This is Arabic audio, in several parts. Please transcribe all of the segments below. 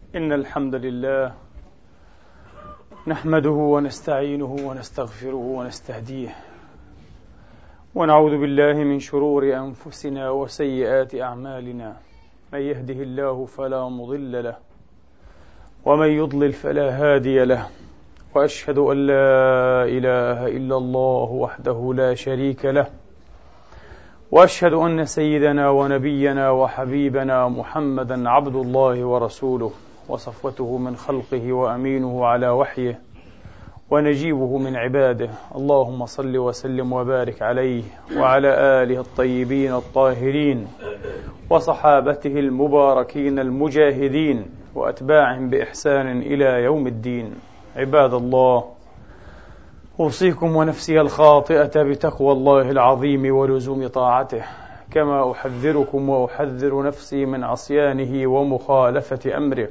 إن الحمد لله نحمده ونستعينه ونستغفره ونستهديه، ونعوذ بالله من شرور أنفسنا وسيئات أعمالنا. من يهده الله فلا مضل له، ومن يضلل فلا هادي له. وأشهد أن لا إله إلا الله وحده لا شريك له، وأشهد أن سيدنا ونبينا وحبيبنا محمدا عبد الله ورسوله، وصفوته من خلقه وأمينه على وحيه، ونجيبه من عباده. اللهم صل وسلم وبارك عليه وعلى آله الطيبين الطاهرين، وصحابته المباركين المجاهدين، وأتباعهم بإحسان إلى يوم الدين. عباد الله، أوصيكم ونفسي الخاطئة بتقوى الله العظيم ولزوم طاعته، كما أحذركم وأحذر نفسي من عصيانه ومخالفة أمره،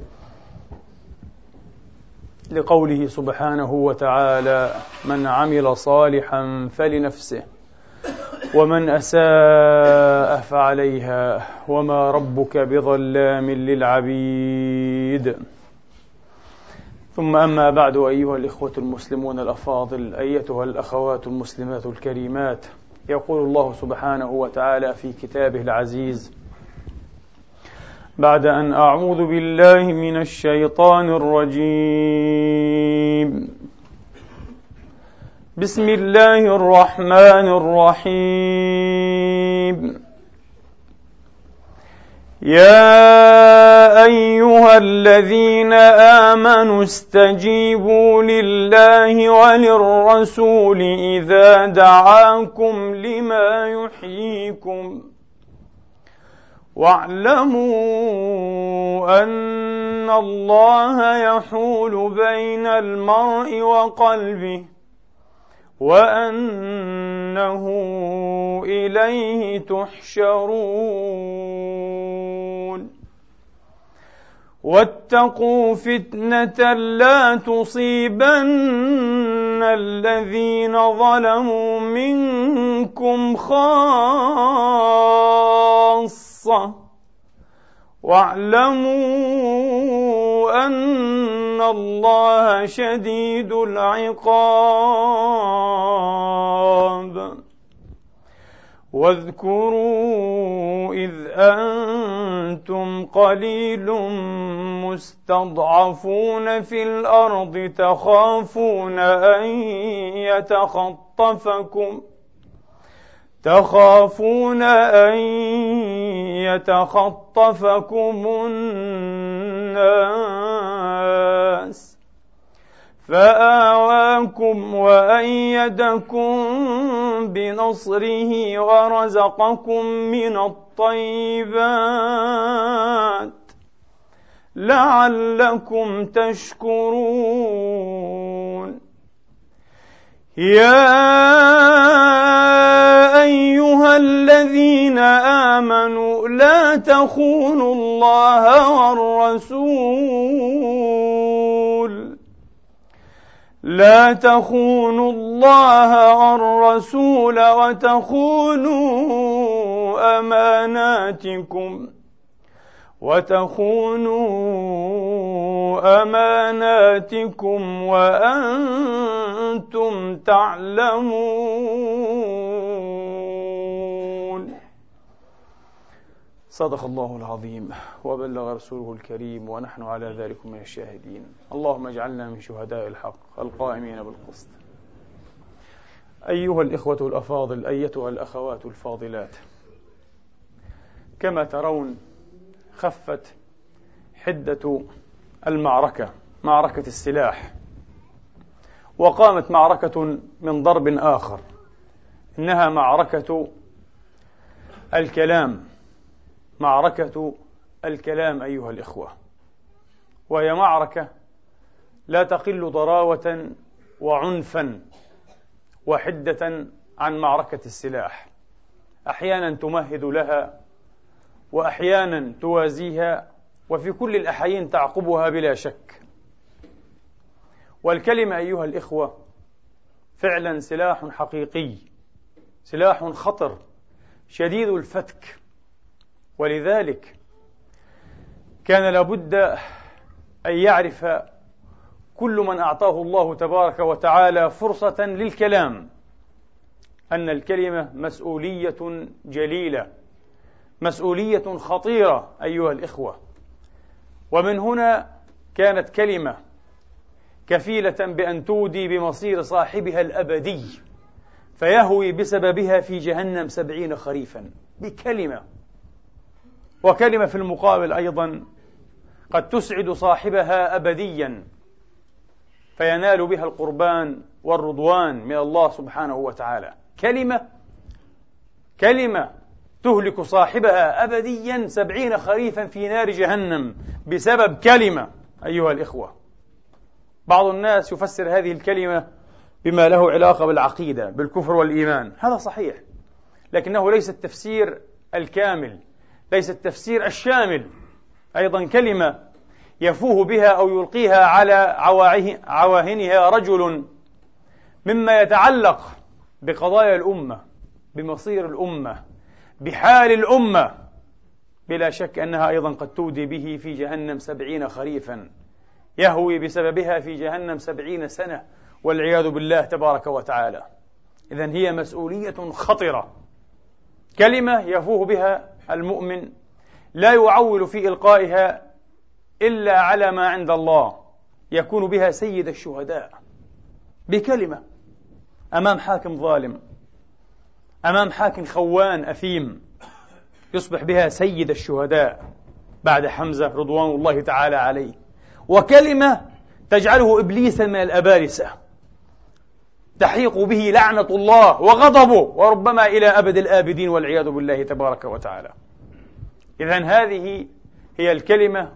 لقوله سبحانه وتعالى: من عمل صالحا فلنفسه ومن أساء فعليها وما ربك بظلام للعبيد. ثم أما بعد، أيها الإخوة المسلمون الأفاضل، أيتها الأخوات المسلمات الكريمات، يقول الله سبحانه وتعالى في كتابه العزيز بعد أن أعوذ بالله من الشيطان الرجيم: بسم الله الرحمن الرحيم. يا أيها الذين آمنوا استجيبوا لله وللرسول إذا دعاكم لما يحييكم، واعلموا أن الله يحول بين المرء وقلبه، وأنه إليه تحشرون. واتقوا فتنة لا تصيبن الذين ظلموا منكم خاصة، واعلموا أن الله شديد العقاب. واذكروا إذ أنتم قليل مستضعفون في الأرض تخافون أن يتخطفكم الناس، فآواكم وأيدكم بنصره ورزقكم من الطيبات لعلكم تشكرون. يا أيها الذين آمنوا لا تخونوا الله والرسول وتخونوا أماناتكم وأنتم تعلمون. صدق الله العظيم وبلغ رسوله الكريم، ونحن على ذلك من الشاهدين. اللهم اجعلنا من شهداء الحق القائمين بالقسط. أيها الإخوة الأفاضل، أيتها الأخوات الفاضلات، كما ترون خفت حدة المعركة، معركة السلاح، وقامت معركة من ضرب آخر، إنها معركة الكلام، معركة الكلام أيها الإخوة، وهي معركة لا تقل ضراوة وعنفا وحدة عن معركة السلاح. أحيانا تمهد لها، وأحيانا توازيها، وفي كل الأحيان تعقبها بلا شك. والكلمة أيها الإخوة فعلا سلاح حقيقي، سلاح خطر شديد الفتك، ولذلك كان لابد أن يعرف كل من أعطاه الله تبارك وتعالى فرصة للكلام أن الكلمة مسؤولية جليلة، مسؤولية خطيرة أيها الإخوة. ومن هنا كانت كلمة كفيلة بأن تودي بمصير صاحبها الأبدي، فيهوي بسببها في جهنم 70 خريفا، بكلمة. وكلمة في المقابل أيضا قد تسعد صاحبها أبديا، فينال بها القربان والرضوان من الله سبحانه وتعالى. كلمة تهلك صاحبها أبديا 70 خريفا في نار جهنم بسبب كلمة أيها الإخوة. بعض الناس يفسر هذه الكلمة بما له علاقة بالعقيدة، بالكفر والإيمان، هذا صحيح، لكنه ليس التفسير الكامل، ليس التفسير الشامل. أيضا كلمة يفوه بها أو يلقيها على عواهنها رجل مما يتعلق بقضايا الأمة، بمصير الأمة، بحال الأمة، بلا شك أنها أيضا قد تودي به في جهنم 70 خريفا، يهوي بسببها في جهنم 70 سنة والعياذ بالله تبارك وتعالى. إذن هي مسؤولية خطرة، كلمة يفوه بها المؤمن لا يعول في إلقائها إلا على ما عند الله، يكون بها سيد الشهداء، بكلمة أمام حاكم ظالم، أمام حاكم خوان أثيم، يصبح بها سيد الشهداء بعد حمزة رضوان الله تعالى عليه. وكلمة تجعله إبليسا من الأبالسة، تحيق به لعنة الله وغضبه وربما إلى أبد الآبدين والعياذ بالله تبارك وتعالى. إذن هذه هي الكلمة،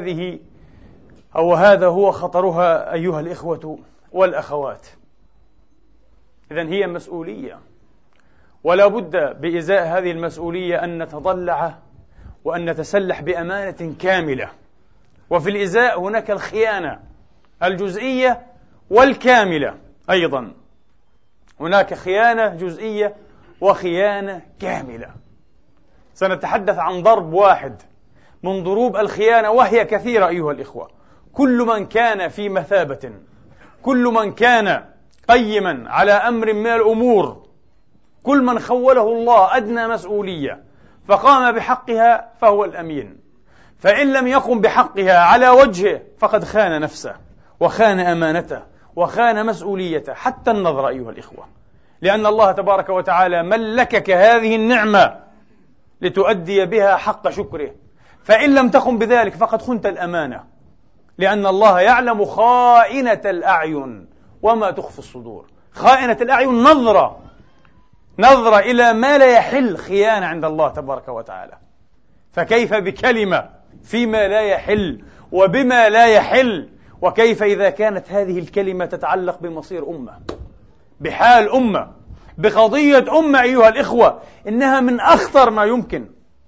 وهذا هو خطرها أيها الإخوة والأخوات. إذن هي مسؤولية، ولا بد بإزاء هذه المسؤولية أن نتضلع وأن نتسلح بأمانة كاملة. وفي الإزاء هناك الخيانة الجزئية والكاملة، أيضا هناك خيانة جزئية وخيانة كاملة. سنتحدث عن ضرب واحد من ضروب الخيانة، وهي كثيرة أيها الإخوة. كل من كان في مثابة، كل من كان قيما على أمر من الأمور، كل من خوله الله أدنى مسؤولية فقام بحقها فهو الأمين، فإن لم يقم بحقها على وجهه فقد خان نفسه وخان أمانته وخان مسؤوليته، حتى النظر أيها الإخوة، لأن الله تبارك وتعالى ملكك هذه النعمة لتؤدي بها حق شكره، فإن لم تقم بذلك فقد خنت الأمانة، لأن الله يعلم خائنة الأعين وما تخفي الصدور. خائنة الأعين نظرة إلى ما لا يحل خيانة عند الله تبارك وتعالى، فكيف بكلمة فيما لا يحل وبما لا يحل؟ وكيف إذا كانت هذه الكلمة تتعلق بمصير أمة، بحال أمة، بقضية أمة أيها الإخوة؟ إنها من أخطر ما يمكن،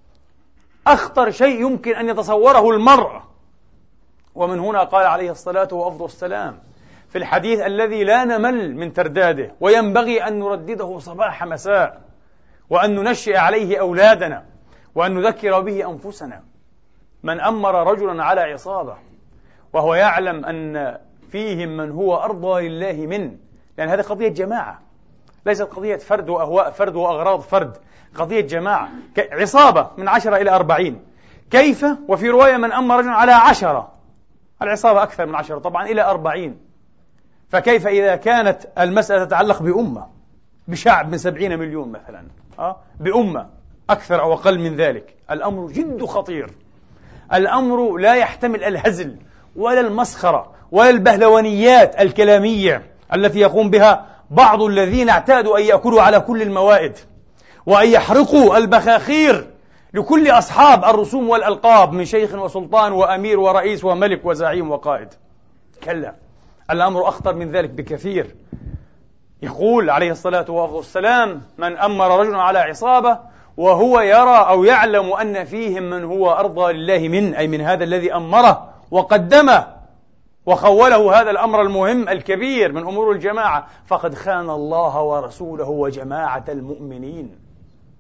أخطر شيء يمكن أن يتصوره المرء. ومن هنا قال عليه الصلاة والسلام في الحديث الذي لا نمل من ترداده وينبغي أن نردده صباح مساء، وأن ننشئ عليه أولادنا، وأن نذكر به أنفسنا: من أمر رجلا على عصابة وهو يعلم أن فيهم من هو أرضى لله منه، لأن هذه قضية جماعة، ليست قضية فرد وأهواء فرد وأغراض فرد، قضية جماعة، عصابة من 10 إلى 40. كيف؟ وفي رواية من أمر رجلا على 10، العصابة أكثر من 10 طبعا، إلى 40. فكيف إذا كانت المسألة تتعلق بأمة، بشعب من 70 مليون مثلا، بأمة أكثر أو أقل من ذلك؟ الأمر جد خطير، الأمر لا يحتمل الهزل ولا المسخرة ولا البهلوانيات الكلامية التي يقوم بها بعض الذين اعتادوا أن يأكلوا على كل الموائد وأن يحرقوا البخاخير لكل أصحاب الرسوم والألقاب من شيخ وسلطان وأمير ورئيس وملك وزعيم وقائد. كلا، الأمر أخطر من ذلك بكثير. يقول عليه الصلاة والسلام: من أمر رجل على عصابة وهو يرى أو يعلم أن فيهم من هو أرضى لله منه، أي من هذا الذي أمره وقدمه وخوله هذا الأمر المهم الكبير من أمور الجماعة، فقد خان الله ورسوله وجماعة المؤمنين.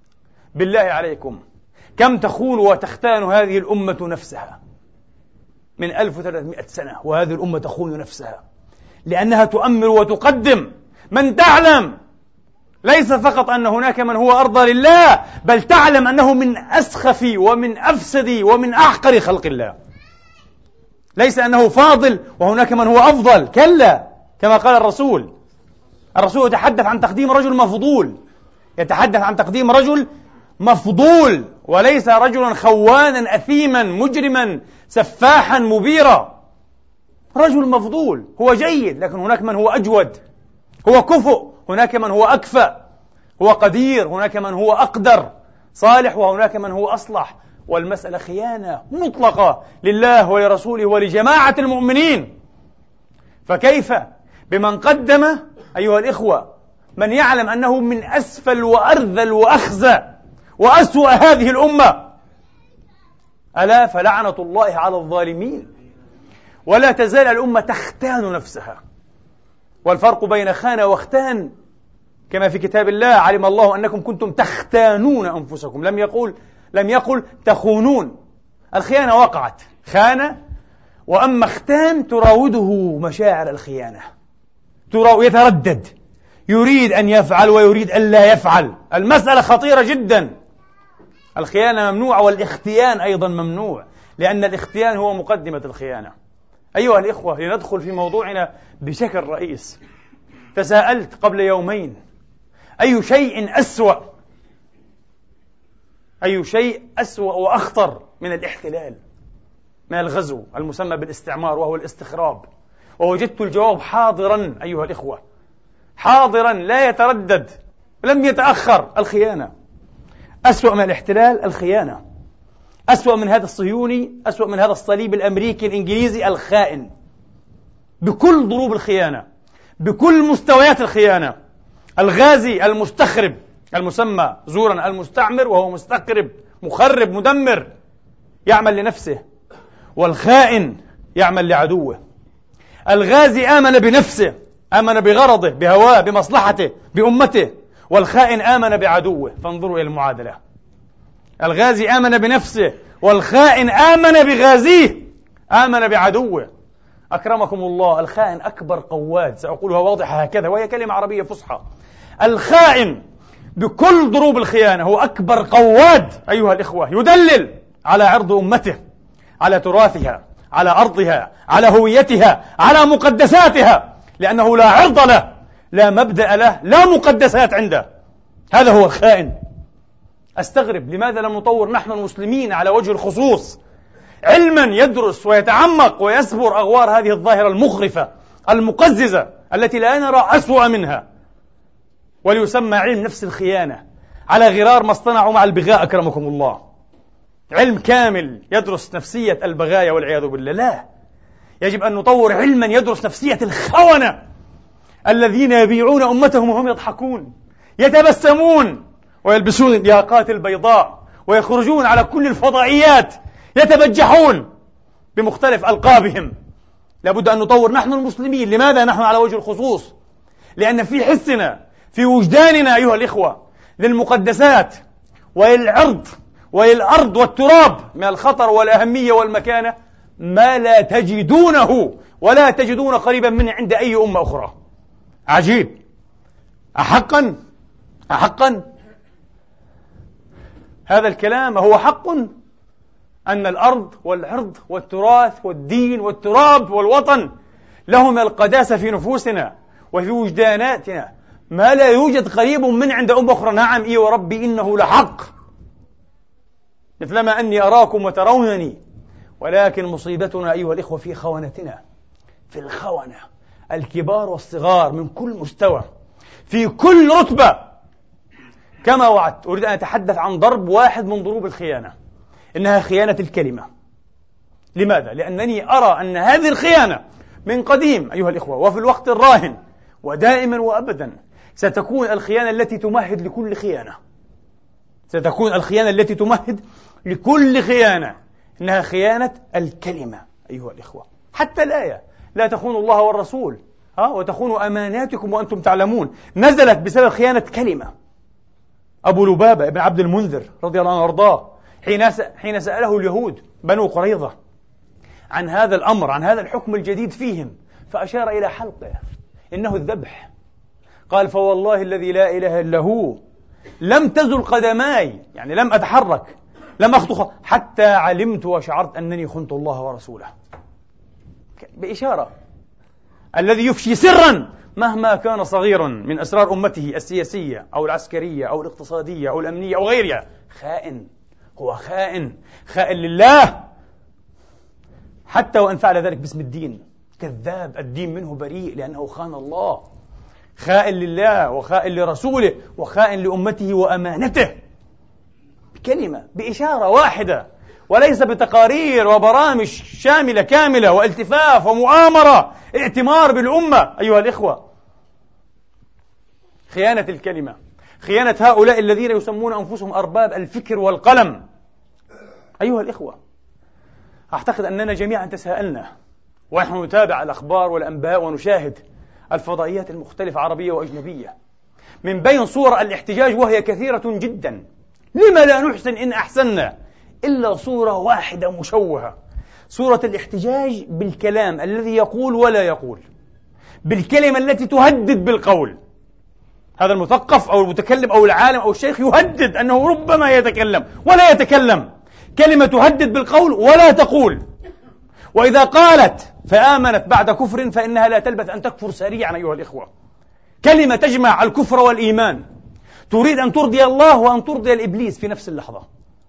بالله عليكم، كم تخون وتختان هذه الأمة نفسها؟ من 1300 سنة، وهذه الأمة تخون نفسها لأنها تؤمر وتقدم من تعلم ليس فقط أن هناك من هو أرضى لله، بل تعلم أنه من أسخف ومن أفسد ومن أحقر خلق الله. ليس أنه فاضل وهناك من هو أفضل، كلا، كما قال الرسول يتحدث عن تقديم رجل مفضول، يتحدث عن تقديم رجل مفضول، وليس رجلا خوانا أثيما مجرما سفاحا مبيرا. رجل مفضول هو جيد، لكن هناك من هو أجود، هو كفؤ، هناك من هو أكفأ، هو قدير، هناك من هو أقدر، صالح وهناك من هو أصلح. والمسألة خيانة مطلقة لله ولرسوله ولجماعة المؤمنين. فكيف بمن قدم أيها الإخوة من يعلم أنه من أسفل وأرذل وأخزى وأسوأ هذه الأمة؟ ألا فلعنة الله على الظالمين. ولا تزال الأمة تختان نفسها، والفرق بين خان واختان كما في كتاب الله: علم الله أنكم كنتم تختانون أنفسكم، لم يقل تخونون. الخيانة وقعت، خان، وأما اختان تراوده مشاعر الخيانة، يتردد، يريد أن يفعل ويريد أن لا يفعل. المسألة خطيرة جدا. الخيانة ممنوعة، والاختيان أيضا ممنوع، لأن الاختيان هو مقدمة الخيانة. أيها الإخوة، لندخل في موضوعنا بشكل رئيس. تساءلت قبل يومين: أي شيء أسوأ وأخطر من الاحتلال، من الغزو المسمى بالاستعمار وهو الاستخراب؟ ووجدت الجواب حاضرا أيها الإخوة، حاضرا لا يتردد، لم يتأخر: الخيانة. أسوأ من الاحتلال الخيانة، أسوأ من هذا الصهيوني، أسوأ من هذا الصليب الأمريكي الإنجليزي الخائن، بكل ضروب الخيانة، بكل مستويات الخيانة. الغازي المستخرب المسمى زورا المستعمر، وهو مستخرب مخرب مدمر، يعمل لنفسه، والخائن يعمل لعدوه. الغازي آمن بنفسه، آمن بغرضه، بهواه، بمصلحته، بأمته، والخائن آمن بعدوه. فانظروا إلى المعادلة: الغازي آمن بنفسه، والخائن آمن بغازيه، آمن بعدوه. أكرمكم الله، الخائن أكبر قواد، سأقولها واضحة هكذا وهي كلمة عربية فصحى. الخائن بكل ضروب الخيانة هو أكبر قواد أيها الإخوة، يدلل على عرض أمته، على تراثها، على أرضها، على هويتها، على مقدساتها، لأنه لا عرض له، لا مبدأ له، لا مقدسات عنده. هذا هو الخائن. أستغرب لماذا لم نطور نحن المسلمين على وجه الخصوص علما يدرس ويتعمق ويسبر أغوار هذه الظاهرة المخرفة المقززة التي لا نرى أسوأ منها، وليسمى علم نفس الخيانة، على غرار ما اصطنعوا مع البغاء أكرمكم الله. علم كامل يدرس نفسية البغايا والعياذ بالله. لا، يجب أن نطور علما يدرس نفسية الخونة الذين يبيعون أمتهم وهم يضحكون، يتبسمون ويلبسون الياقات البيضاء ويخرجون على كل الفضائيات يتبجحون بمختلف ألقابهم. لابد أن نطور نحن المسلمين. لماذا نحن على وجه الخصوص؟ لأن في حسنا، في وجداننا أيها الإخوة، للمقدسات وللعرض وللأرض والتراب من الخطر والأهمية والمكانة ما لا تجدونه ولا تجدون قريبا منه عند أي أمة أخرى. عجيب. أحقا هذا الكلام هو حق أن الأرض والعرض والتراث والدين والتراب والوطن لهم القداسة في نفوسنا وفي وجداناتنا ما لا يوجد قريب من عند أمة أخرى. نعم، إي وربي إنه لحق، مثلما أني أراكم وترونني، ولكن مصيبتنا أيها الإخوة في خونتنا، في الخونة الكبار والصغار من كل مستوى، في كل رتبة. كما وعدت، أريد أن أتحدث عن ضرب واحد من ضروب الخيانة، إنها خيانة الكلمة. لماذا؟ لأنني أرى أن هذه الخيانة من قديم أيها الإخوة وفي الوقت الراهن ودائما وأبدا ستكون الخيانة التي تمهد لكل خيانة، ستكون الخيانة التي تمهد لكل خيانة، إنها خيانة الكلمة أيها الإخوة. حتى الآية لا تخونوا الله والرسول وتخونوا أماناتكم وأنتم تعلمون نزلت بسبب خيانة كلمة. أبو لبابة ابن عبد المنذر رضي الله عنه وارضاه حين سأله اليهود بنو قريظة عن هذا الأمر، عن هذا الحكم الجديد فيهم، فأشار إلى حلقه، إنه الذبح. قال: فوالله الذي لا إله إلا هو لم تزل قدماي، يعني لم أتحرك، لم أخطو حتى علمت وشعرت أنني خنت الله ورسوله. بإشارة. الذي يفشي سرا مهما كان صغيرا من أسرار أمته السياسية أو العسكرية أو الاقتصادية أو الأمنية أو غيرها خائن، هو خائن، خائن لله، حتى وإن فعل ذلك باسم الدين. كذاب، الدين منه بريء لأنه خان الله، خائن لله وخائن لرسوله وخائن لأمته وأمانته، بكلمة، بإشارة واحدة، وليس بتقارير وبرامج شاملة كاملة والتفاف ومؤامرة، ائتمار بالأمة. أيها الإخوة، خيانة الكلمة، خيانة هؤلاء الذين يسمون أنفسهم أرباب الفكر والقلم. أيها الإخوة، أعتقد أننا جميعا تساءلنا ونحن نتابع الأخبار والأنباء ونشاهد الفضائيات المختلفة عربية وأجنبية، من بين صور الاحتجاج وهي كثيرة جدا، لما لا نحسن إن أحسننا إلا صورة واحدة مشوهة، صورة الاحتجاج بالكلام الذي يقول ولا يقول، بالكلمة التي تهدد بالقول. هذا المثقف أو المتكلم أو العالم أو الشيخ يهدد أنه ربما يتكلم ولا يتكلم، كلمة تهدد بالقول ولا تقول، وإذا قالت فآمنت بعد كفر فإنها لا تلبث أن تكفر سريعا. أيها الإخوة، كلمة تجمع الكفر والإيمان، تريد أن ترضي الله وأن ترضي الإبليس في نفس اللحظة.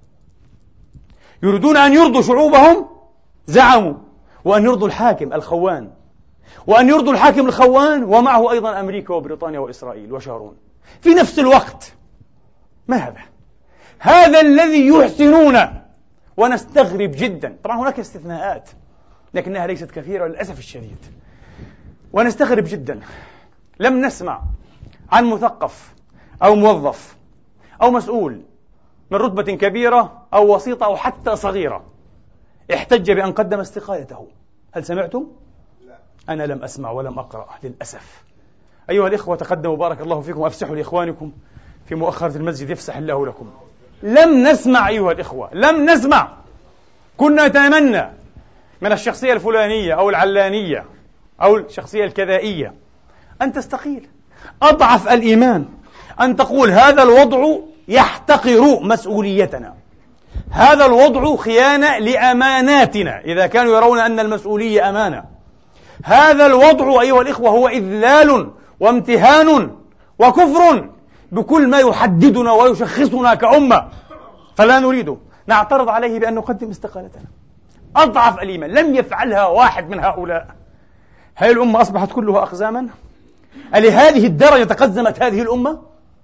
يريدون أن يرضوا شعوبهم، زعموا، وأن يرضوا الحاكم الخوان، وأن يرضوا الحاكم الخوان ومعه أيضا أمريكا وبريطانيا وإسرائيل وشارون في نفس الوقت. ما هذا؟ هذا الذي يحسنونه، ونستغرب جدا. طبعا هناك استثناءات لكنها ليست كثيرة للأسف الشديد، ونستغرب جدا. لم نسمع عن مثقف أو موظف أو مسؤول من رتبة كبيرة أو وسيطة أو حتى صغيرة احتج بأن قدم استقالته. هل سمعتم؟ أنا لم أسمع ولم أقرأ للأسف. أيها الإخوة، تقدموا بارك الله فيكم، أفسحوا لإخوانكم في مؤخرة المسجد يفسح الله لكم. لم نسمع أيها الإخوة، لم نسمع. كنا نتمنى من الشخصية الفلانية أو العلانية أو الشخصية الكذائية أن تستقيل. أضعف الإيمان أن تقول هذا الوضع يحتقر مسؤوليتنا، هذا الوضع خيانة لأماناتنا إذا كانوا يرون أن المسؤولية أمانة، هذا الوضع أيها الإخوة هو إذلال وامتهان وكفر بكل ما يحددنا ويشخصنا كأمة، فلا نريده. نعترض عليه بأن نقدم استقالتنا. أضعف الإيمان، لم يفعلها واحد من هؤلاء. هل الأمة أصبحت كلها أقزاما؟ ألهذه الدرجة تقزمت هذه الأمة؟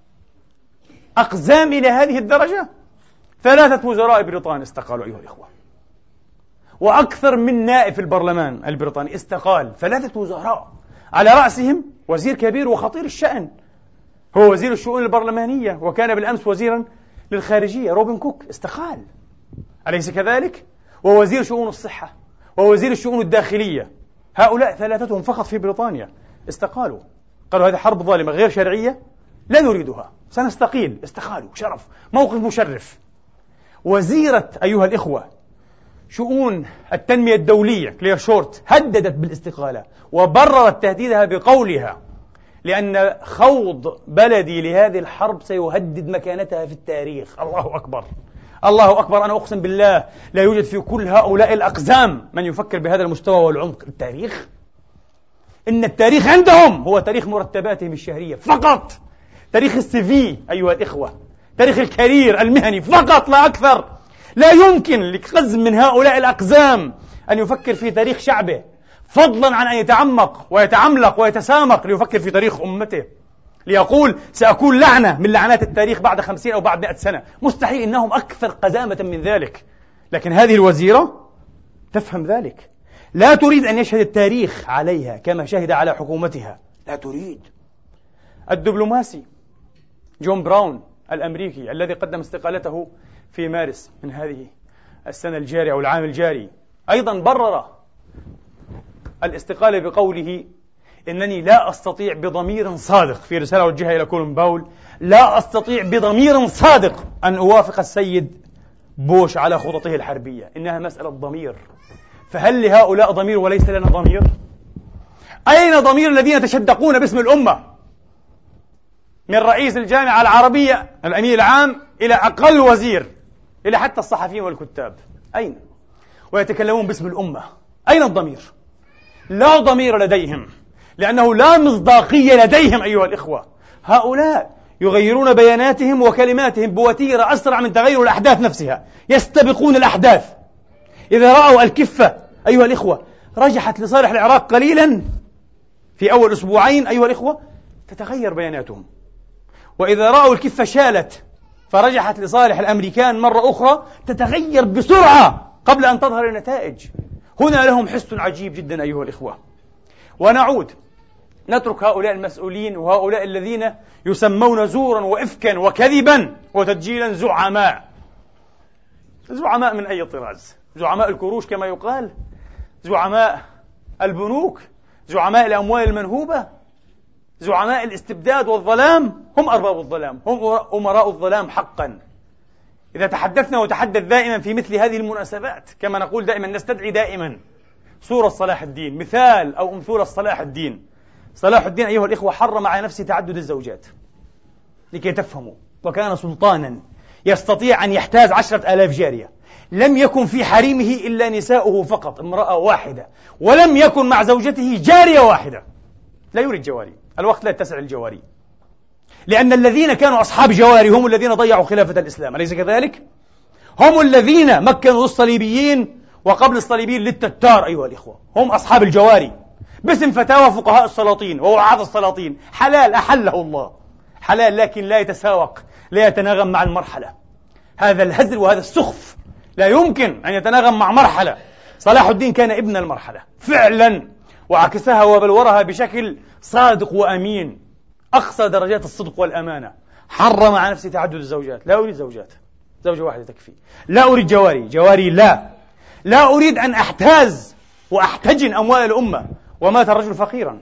أقزام إلى هذه الدرجة؟ 3 وزراء بريطان استقالوا أيها الإخوة، وأكثر من نائب في البرلمان البريطاني استقال. 3 وزراء، على رأسهم وزير كبير وخطير الشأن، هو وزير الشؤون البرلمانية وكان بالأمس وزيرا للخارجية، روبن كوك استقال، أليس كذلك؟ ووزير شؤون الصحة ووزير الشؤون الداخلية، هؤلاء 3 فقط في بريطانيا استقالوا. قالوا هذه حرب ظالمة غير شرعية، لا نريدها، سنستقيل. استقالوا، شرف، موقف مشرف. وزيرة أيها الإخوة شؤون التنمية الدولية كلير شورت هددت بالاستقالة وبررت تهديدها بقولها لأن خوض بلدي لهذه الحرب سيهدد مكانتها في التاريخ. الله أكبر، الله أكبر. أنا أقسم بالله لا يوجد في كل هؤلاء الأقزام من يفكر بهذا المستوى والعمق. التاريخ، إن التاريخ عندهم هو تاريخ مرتباتهم الشهرية فقط، تاريخ السيفي أيها الإخوة، تاريخ الكارير المهني فقط لا أكثر. لا يمكن لقزم من هؤلاء الأقزام أن يفكر في تاريخ شعبه، فضلا عن أن يتعمق ويتعملق ويتسامق ليفكر في تاريخ أمته، ليقول سأكون لعنة من لعنات التاريخ بعد 50 أو بعد 100 سنة. مستحيل، إنهم أكثر قزامة من ذلك. لكن هذه الوزيرة تفهم ذلك، لا تريد أن يشهد التاريخ عليها كما شهد على حكومتها، لا تريد. الدبلوماسي جون براون الأمريكي الذي قدم استقالته في مارس من هذه السنة الجارية أو العام الجاري أيضا برر الاستقالة بقوله إنني لا أستطيع بضمير صادق، في رسالة وجهها إلى كولين باول، لا أستطيع بضمير صادق أن أوافق السيد بوش على خططه الحربية، إنها مسألة ضمير. فهل لهؤلاء ضمير وليس لنا ضمير؟ أين ضمير الذين يتشدقون باسم الأمة من رئيس الجامعة العربية الأمين العام إلى أقل وزير إلى حتى الصحفيين والكتاب؟ أين؟ ويتكلمون باسم الأمة. أين الضمير؟ لا ضمير لديهم، لأنه لا مصداقية لديهم أيها الإخوة. هؤلاء يغيرون بياناتهم وكلماتهم بوتيرة أسرع من تغير الأحداث نفسها، يستبقون الأحداث. إذا رأوا الكفة أيها الإخوة رجحت لصالح العراق قليلا في أول أسبوعين أيها الإخوة تتغير بياناتهم، وإذا رأوا الكفة شالت فرجحت لصالح الأمريكان مرة أخرى تتغير بسرعة قبل أن تظهر النتائج. هنا لهم حس عجيب جدا أيها الإخوة. ونعود نترك هؤلاء المسؤولين وهؤلاء الذين يسمون زورا وإفكا وكذبا وتدجيلا زعماء. زعماء من أي طراز؟ زعماء الكروش كما يقال؟ زعماء البنوك؟ زعماء الأموال المنهوبة؟ زعماء الاستبداد والظلام؟ هم أرباب الظلام، هم أمراء الظلام حقا. إذا تحدثنا وتحدث دائما في مثل هذه المناسبات كما نقول دائما نستدعي دائما صورة صلاح الدين، مثال أو أمثلة صلاح الدين. صلاح الدين أيها الإخوة حرم على نفسه تعدد الزوجات لكي تفهموا، وكان سلطانا يستطيع أن يحتاز 10,000 جارية. لم يكن في حريمه إلا نساؤه فقط، امرأة واحدة، ولم يكن مع زوجته جارية واحدة. لا يريد جواري، الوقت لا يتسع الجواري، لأن الذين كانوا أصحاب جواري هم الذين ضيعوا خلافة الإسلام، أليس كذلك؟ هم الذين مكنوا الصليبيين وقبل الصليبيين للتتار أيها الإخوة، هم أصحاب الجواري باسم فتاوى فقهاء السلاطين ووعاظ السلاطين. حلال أحله الله، حلال لكن لا يتساوق، لا يتناغم مع المرحلة. هذا الهزل وهذا السخف لا يمكن أن يتناغم مع مرحلة. صلاح الدين كان ابن المرحلة فعلا، وعكسها وبلورها بشكل صادق وأمين، أقصى درجات الصدق والأمانة. حرم على نفسه تعدد الزوجات. لا أريد زوجات، زوجة واحدة تكفي. لا أريد جواري، جواري لا أريد أن أحتاز وأحتجن أموال الأمة. ومات الرجل فقيرا،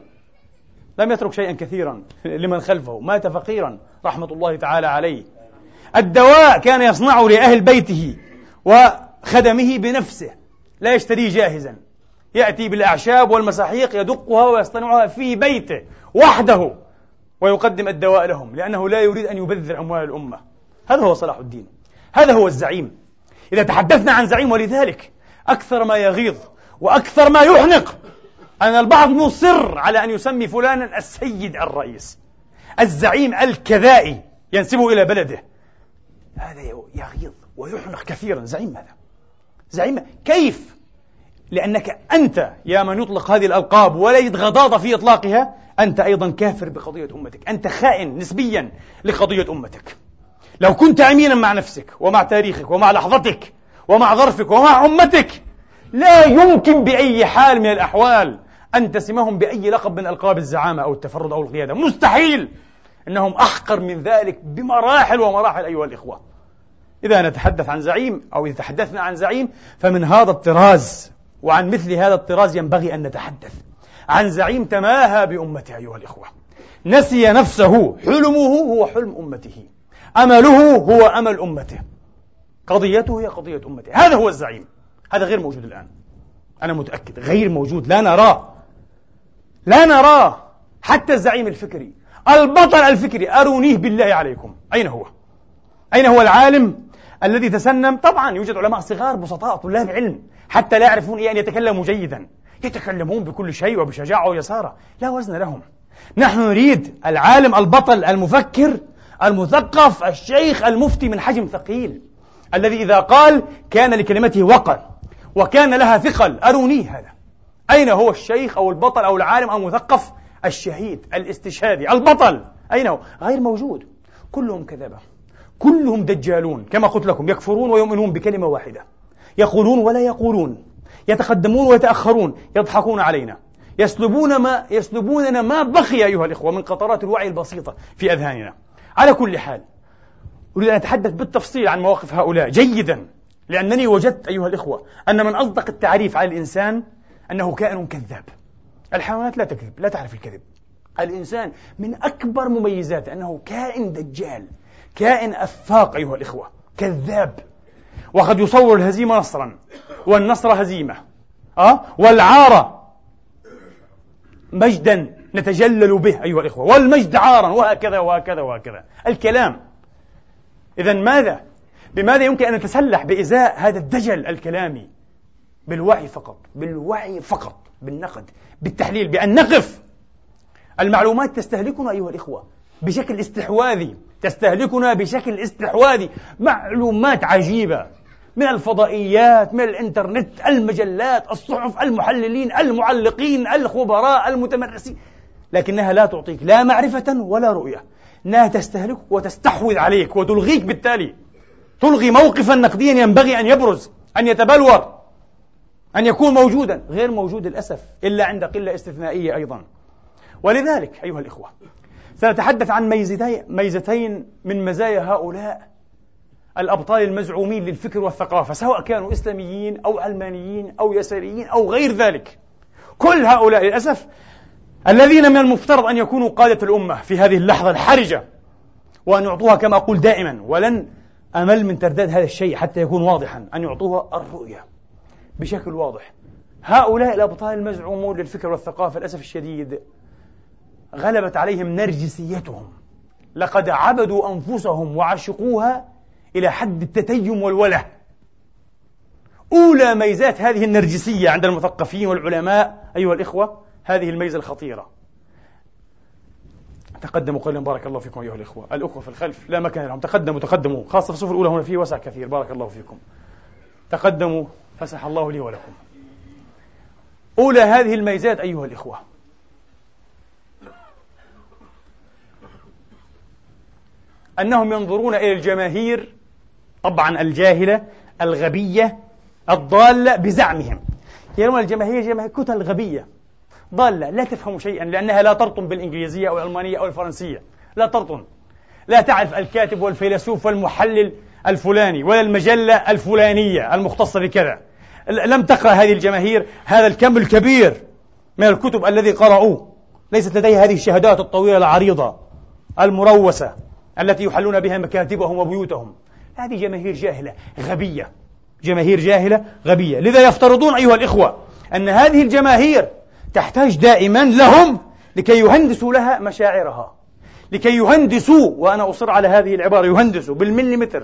لم يترك شيئا كثيرا لمن خلفه، مات فقيرا رحمة الله تعالى عليه. الدواء كان يصنعه لأهل بيته وخدمه بنفسه، لا يشتريه جاهزا، يأتي بالأعشاب والمساحيق يدقها ويصطنعها في بيته وحده ويقدم الدواء لهم، لأنه لا يريد أن يبذر أموال الأمة. هذا هو صلاح الدين، هذا هو الزعيم. إذا تحدثنا عن زعيم، ولذلك أكثر ما يغيظ وأكثر ما يحنق أن البعض مصر على أن يسمي فلانا السيد الرئيس، الزعيم الكذائي ينسبه إلى بلده. هذا يغيظ ويحنق كثيرا. زعيم ماذا؟ زعيم كيف؟ لأنك أنت يا من يطلق هذه الألقاب ولا يتغضاض في إطلاقها، أنت أيضا كافر بقضية أمتك، أنت خائن نسبيا لقضية أمتك. لو كنت أمينا مع نفسك ومع تاريخك ومع لحظتك ومع ظرفك ومع أمتك، لا يمكن بأي حال من الأحوال أن تسمهم بأي لقب من ألقاب الزعامة أو التفرد أو القيادة، مستحيل. إنهم أحقر من ذلك بمراحل ومراحل أيها الإخوة. إذا نتحدث عن زعيم أو إذا تحدثنا عن زعيم فمن هذا الطراز، وعن مثل هذا الطراز ينبغي أن نتحدث عن زعيم تماهى بأمته أيها الإخوة، نسي نفسه، حلمه هو حلم أمته، أمله هو أمل أمته، قضيته هي قضية أمته. هذا هو الزعيم. هذا غير موجود الآن، أنا متأكد غير موجود، لا نراه. حتى الزعيم الفكري، البطل الفكري، أرونيه بالله عليكم، أين هو؟ أين هو العالم الذي تسنم؟ طبعا يوجد علماء صغار بسطاء طلاب علم حتى لا يعرفون أن يتكلموا جيدا، يتكلمون بكل شيء وبشجاعة ويسارة، لا وزن لهم. نحن نريد العالم البطل المفكر المثقف الشيخ المفتي من حجم ثقيل، الذي إذا قال كان لكلمته وقر وكان لها ثقل. أرونيه هذا. أين هو الشيخ أو البطل أو العالم أو المثقف الشهيد الاستشهادي البطل؟ أين هو؟ غير موجود. كلهم كذبة، كلهم دجالون كما قلت لكم، يكفرون ويؤمنون بكلمة واحدة، يقولون ولا يقولون، يتقدمون ويتأخرون، يضحكون علينا، يسلبوننا ما بقي أيها الإخوة من قطرات الوعي البسيطة في أذهاننا. على كل حال أريد أن أتحدث بالتفصيل عن مواقف هؤلاء جيدا، لأنني وجدت أيها الإخوة أن من أصدق التعريف على الإنسان أنه كائن كذاب. الحيوانات لا تكذب، لا تعرف الكذب. الإنسان من أكبر مميزاته أنه كائن دجال، كائن أفاق أيها الإخوة، كذاب، وقد يصور الهزيمة نصرا والنصر هزيمة، والعار مجدا نتجلل به أيها الإخوة، والمجد عارا، وهكذا وهكذا وهكذا الكلام. إذن ماذا؟ بماذا يمكن أن نتسلح بإزاء هذا الدجل الكلامي؟ بالوعي فقط، بالوعي فقط، بالنقد، بالتحليل، بأن نقف. المعلومات تستهلكنا أيها الإخوة بشكل استحواذي، تستهلكنا بشكل استحواذي. معلومات عجيبة من الفضائيات، من الإنترنت، المجلات، الصحف، المحللين، المعلقين، الخبراء، المتمرسين، لكنها لا تعطيك لا معرفة ولا رؤية. إنها تستهلك وتستحوذ عليك وتلغيك، بالتالي تلغي موقفا نقديا ينبغي أن يبرز، أن يتبلور، أن يكون موجودا، غير موجود للأسف إلا عند قلة استثنائية أيضا. ولذلك أيها الإخوة سنتحدث عن ميزتين من مزايا هؤلاء الأبطال المزعومين للفكر والثقافة، سواء كانوا إسلاميين أو علمانيين أو يساريين أو غير ذلك. كل هؤلاء للأسف الذين من المفترض أن يكونوا قادة الأمة في هذه اللحظة الحرجة، وأن يعطوها كما أقول دائما، ولن أمل من ترداد هذا الشيء حتى يكون واضحا، أن يعطوها الرؤية بشكل واضح. هؤلاء الأبطال المزعومون للفكر والثقافة للأسف الشديد غلبت عليهم نرجسيتهم، لقد عبدوا أنفسهم وعشقوها إلى حد التتيم والوله. أولى ميزات هذه النرجسية عند المثقفين والعلماء أيها الإخوة هذه الميزة الخطيرة. تقدموا قليلا بارك الله فيكم أيها الإخوة. الأخوة في الخلف لا مكان لهم، تقدموا، خاصة في الصفوف الأولى هنا فيه وسع كثير، بارك الله فيكم. تقدموا فسح الله لي ولكم. أولى هذه الميزات أيها الإخوة أنهم ينظرون إلى الجماهير، طبعا الجاهلة الغبية الضالة بزعمهم، يرون الجماهير جماهير كتل غبية ضالة لا تفهم شيئا، لأنها لا ترطن بالإنجليزية أو الألمانية أو الفرنسية، لا ترطن، لا تعرف الكاتب والفيلسوف والمحلل الفلاني ولا المجلة الفلانية المختصة بكذا. لم تقرأ هذه الجماهير هذا الكم الكبير من الكتب الذي قرأوه، ليست لديها هذه الشهادات الطويلة العريضة المروسة التي يحلون بها مكاتبهم وبيوتهم. هذه جماهير جاهلة غبية، جماهير جاهلة غبية. لذا يفترضون أيها الإخوة أن هذه الجماهير تحتاج دائما لهم لكي يهندسوا لها مشاعرها، لكي يهندسوا، وأنا أصر على هذه العبارة، يهندسوا بالمليمتر،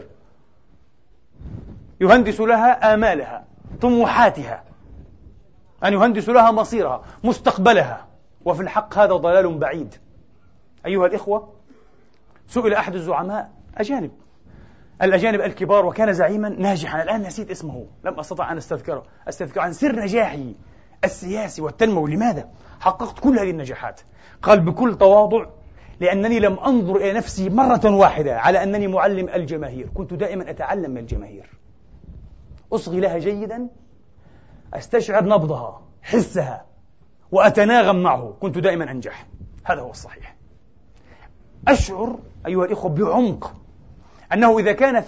يهندسوا لها آمالها، طموحاتها، أن يهندسوا لها مصيرها، مستقبلها. وفي الحق هذا ضلال بعيد أيها الإخوة. سئل أحد الزعماء الأجانب الكبار، وكان زعيما ناجحا، الآن نسيت اسمه، لم أستطع أن أستذكره عن سر نجاحه السياسي والتنموي. لماذا حققت كل هذه النجاحات؟ قال بكل تواضع: لأنني لم أنظر إلى نفسي مرة واحدة على أنني معلم الجماهير، كنت دائما أتعلم من الجماهير، أصغي لها جيدا، أستشعر نبضها، حسها، وأتناغم معه، كنت دائما أنجح. هذا هو الصحيح. أشعر أيها الإخوة بعمق أنه إذا كان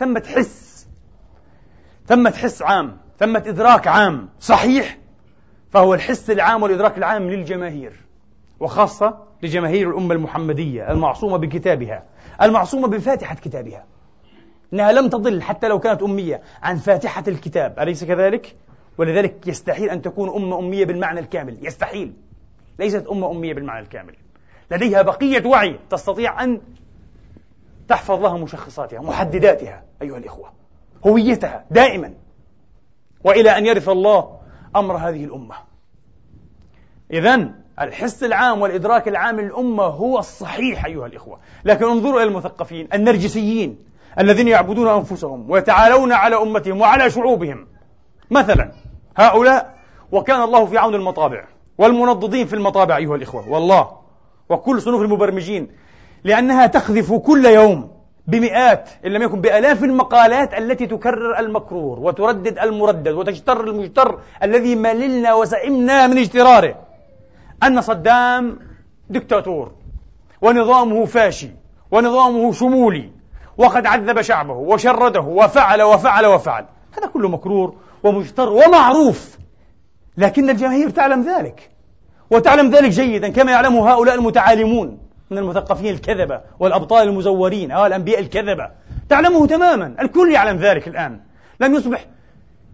ثمة حس عام، ثمة إدراك عام صحيح، فهو الحس العام والإدراك العام للجماهير، وخاصة لجماهير الأمة المحمدية المعصومة بكتابها، المعصومة بفاتحة كتابها، إنها لم تضل حتى لو كانت أمية عن فاتحة الكتاب، أليس كذلك؟ ولذلك يستحيل أن تكون أمة أمية بالمعنى الكامل، يستحيل، ليست أمة أمية بالمعنى الكامل، لديها بقية وعي تستطيع أن تحفظ لها مشخصاتها، محدداتها أيها الإخوة، هويتها دائما، وإلى أن يرث الله أمر هذه الأمة. إذن الحس العام والإدراك العام للأمة هو الصحيح أيها الإخوة. لكن انظروا إلى المثقفين النرجسيين الذين يعبدون أنفسهم ويتعالون على أمتهم وعلى شعوبهم مثلا، هؤلاء وكان الله في عون المطابع والمنضدين في المطابع أيها الإخوة والله، وكل صنوف المبرمجين، لأنها تقذف كل يوم بمئات إن لم يكن بآلاف المقالات التي تكرر المكرور وتردد المردد وتجتر المجتر الذي مللنا وزعمنا من اجتراره، أن صدام دكتاتور ونظامه فاشي ونظامه شمولي وقد عذب شعبه وشرده وفعل وفعل وفعل. هذا كله مكرور ومجتر ومعروف، لكن الجماهير تعلم ذلك، وتعلم ذلك جيدا كما يعلمه هؤلاء المتعالمون من المثقفين الكذبة والأبطال المزورين أو الأنبياء الكذبة، تعلمه تماما، الكل يعلم ذلك الآن. لم يصبح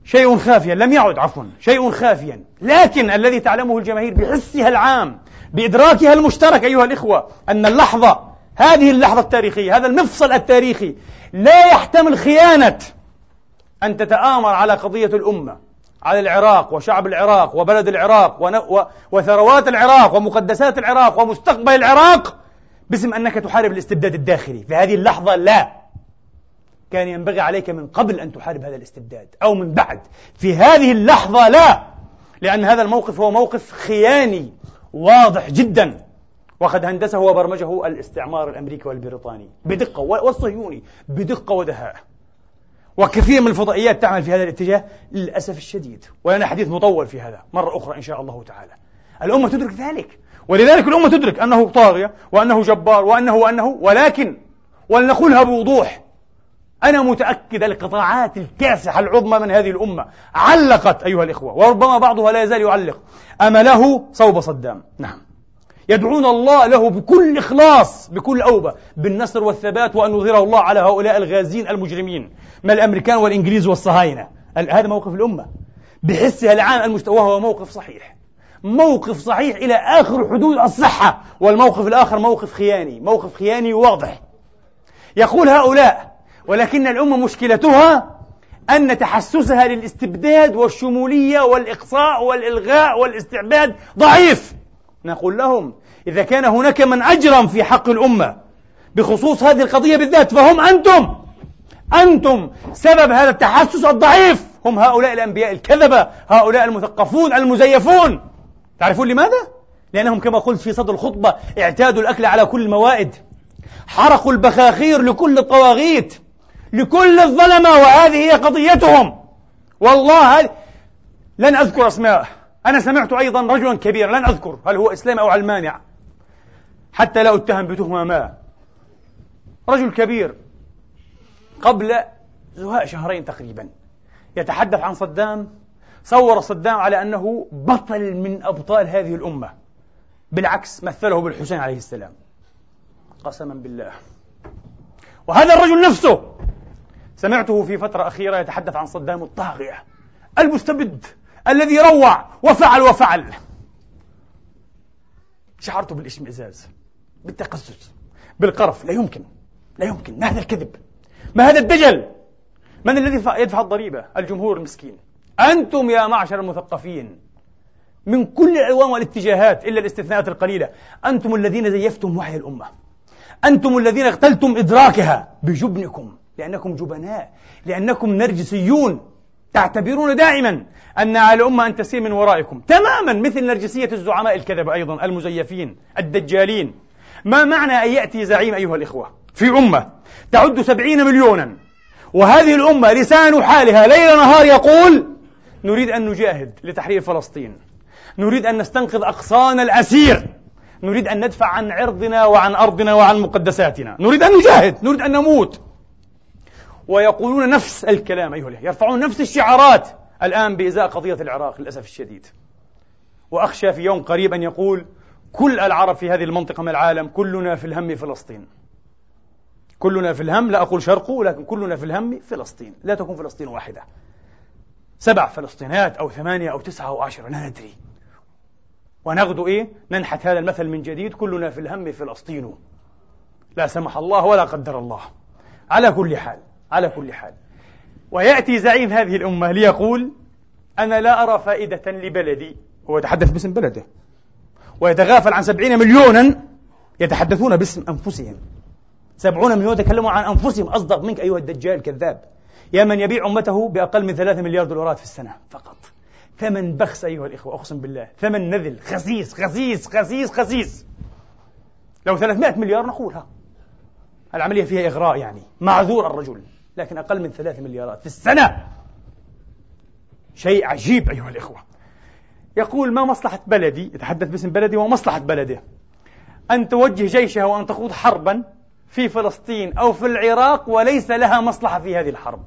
شيء خافيا، لم يعد عفوا شيء خافيا، لكن الذي تعلمه الجماهير بحسها العام بإدراكها المشترك أيها الإخوة أن هذه اللحظة التاريخية، هذا المفصل التاريخي لا يحتمل خيانة أن تتآمر على قضية الأمة، على العراق وشعب العراق وبلد العراق وثروات العراق ومقدسات العراق ومستقبل العراق باسم أنك تحارب الاستبداد الداخلي. في هذه اللحظة لا، كان ينبغي عليك من قبل أن تحارب هذا الاستبداد أو من بعد. في هذه اللحظة لا، لأن هذا الموقف هو موقف خياني واضح جدا، وقد هندسه وبرمجه الاستعمار الأمريكي والبريطاني بدقة، والصهيوني بدقة ودهاء، وكثير من الفضائيات تعمل في هذا الاتجاه للأسف الشديد، ولنا حديث مطول في هذا مرة أخرى إن شاء الله تعالى. الأمة تدرك ذلك، ولذلك الأمة تدرك أنه طاغية وأنه جبار وأنه ولكن ولنقولها بوضوح، أنا متأكد القطاعات الكاسحة العظمى من هذه الأمة علقت أيها الإخوة، وربما بعضها لا يزال يعلق أمله صوب صدام. نعم، يدعون الله له بكل إخلاص بكل أوبة بالنصر والثبات، وأن يظهره الله على هؤلاء الغازين المجرمين من الأمريكان والإنجليز والصهاينة. هذا موقف الأمة بحسها العام وهو موقف صحيح، موقف صحيح إلى آخر حدود الصحة، والموقف الآخر موقف خياني واضح. يقول هؤلاء ولكن الأمة مشكلتها أن تحسسها للاستبداد والشمولية والإقصاء والإلغاء والاستعباد ضعيف. نقول لهم إذا كان هناك من أجرم في حق الأمة بخصوص هذه القضية بالذات فهم أنتم سبب هذا التحسس الضعيف، هم هؤلاء الأنبياء الكذبة، هؤلاء المثقفون المزيفون. تعرفون لماذا؟ لأنهم كما قلت في صدر الخطبة اعتادوا الأكل على كل الموائد، حرقوا البخاخير لكل الطواغيت، لكل الظلمة، وهذه هي قضيتهم. والله لن أذكر أسماء، أنا سمعت أيضا رجلا كبيرا لن أذكر هل هو إسلامي أو علماني حتى لا أتهم بتهمة ما، رجل كبير قبل زهاء شهرين تقريبا يتحدث عن صدام، صور صدام على أنه بطل من أبطال هذه الأمة، بالعكس مثله بالحسين عليه السلام، قسما بالله. وهذا الرجل نفسه سمعته في فترة أخيرة يتحدث عن صدام الطاغية المستبد الذي روع وفعل. شعرت بالاشمئزاز، بالتقزز، بالقرف. لا يمكن، ما هذا الكذب، ما هذا الدجل؟ من الذي يدفع الضريبة؟ الجمهور المسكين. أنتم يا معشر المثقفين من كل الألوان والاتجاهات إلا الاستثناءات القليلة، أنتم الذين زيفتم وعي الأمة، أنتم الذين اغتلتم إدراكها بجبنكم، لأنكم جبناء، لأنكم نرجسيون، تعتبرون دائما أن على الأمة أن تسير من ورائكم، تماما مثل نرجسية الزعماء الكذب أيضا المزيفين الدجالين. ما معنى أن يأتي زعيم أيها الإخوة في أمة تعد 70 مليونا، وهذه الأمة لسان حالها ليل نهار يقول نريد أن نجاهد لتحرير فلسطين، نريد أن نستنقذ أغصان الأسير، نريد أن ندفع عن عرضنا وعن أرضنا وعن مقدساتنا، نريد أن نجاهد، نريد أن نموت، ويقولون نفس الكلام أيها الإخوة، يرفعون نفس الشعارات الآن بإزاء قضية العراق للأسف الشديد. وأخشى في يوم قريب أن يقول كل العرب في هذه المنطقة من العالم كلنا في الهم فلسطين، كلنا في الهم، لا أقول شرق، لكن كلنا في الهم فلسطين، لا تكون فلسطين واحدة، 7 فلسطينات أو 8 أو 9 أو 10 لا ندري، ونغدو ننحت هذا المثل من جديد، كلنا في الهم فلسطين، لا سمح الله ولا قدر الله. على كل حال ويأتي زعيم هذه الأمة ليقول أنا لا أرى فائدة لبلدي، هو يتحدث باسم بلده، ويتغافل عن 70 مليونا يتحدثون باسم أنفسهم. 70 مليون يتكلمون عن أنفسهم، أصدق منك أيها الدجال الكذاب، يا من يبيع أمته بأقل من 3 مليار دولارات في السنة فقط. ثمن بخس أيها الإخوة، أقسم بالله ثمن نذل خسيس. لو 300 مليار نقولها العملية فيها إغراء، معذور الرجل، لكن أقل من 3 مليارات في السنة شيء عجيب أيها الإخوة. يقول ما مصلحة بلدي، يتحدث باسم بلدي ومصلحة بلده، أن توجه جيشها وأن تخوض حربا في فلسطين أو في العراق وليس لها مصلحة في هذه الحرب.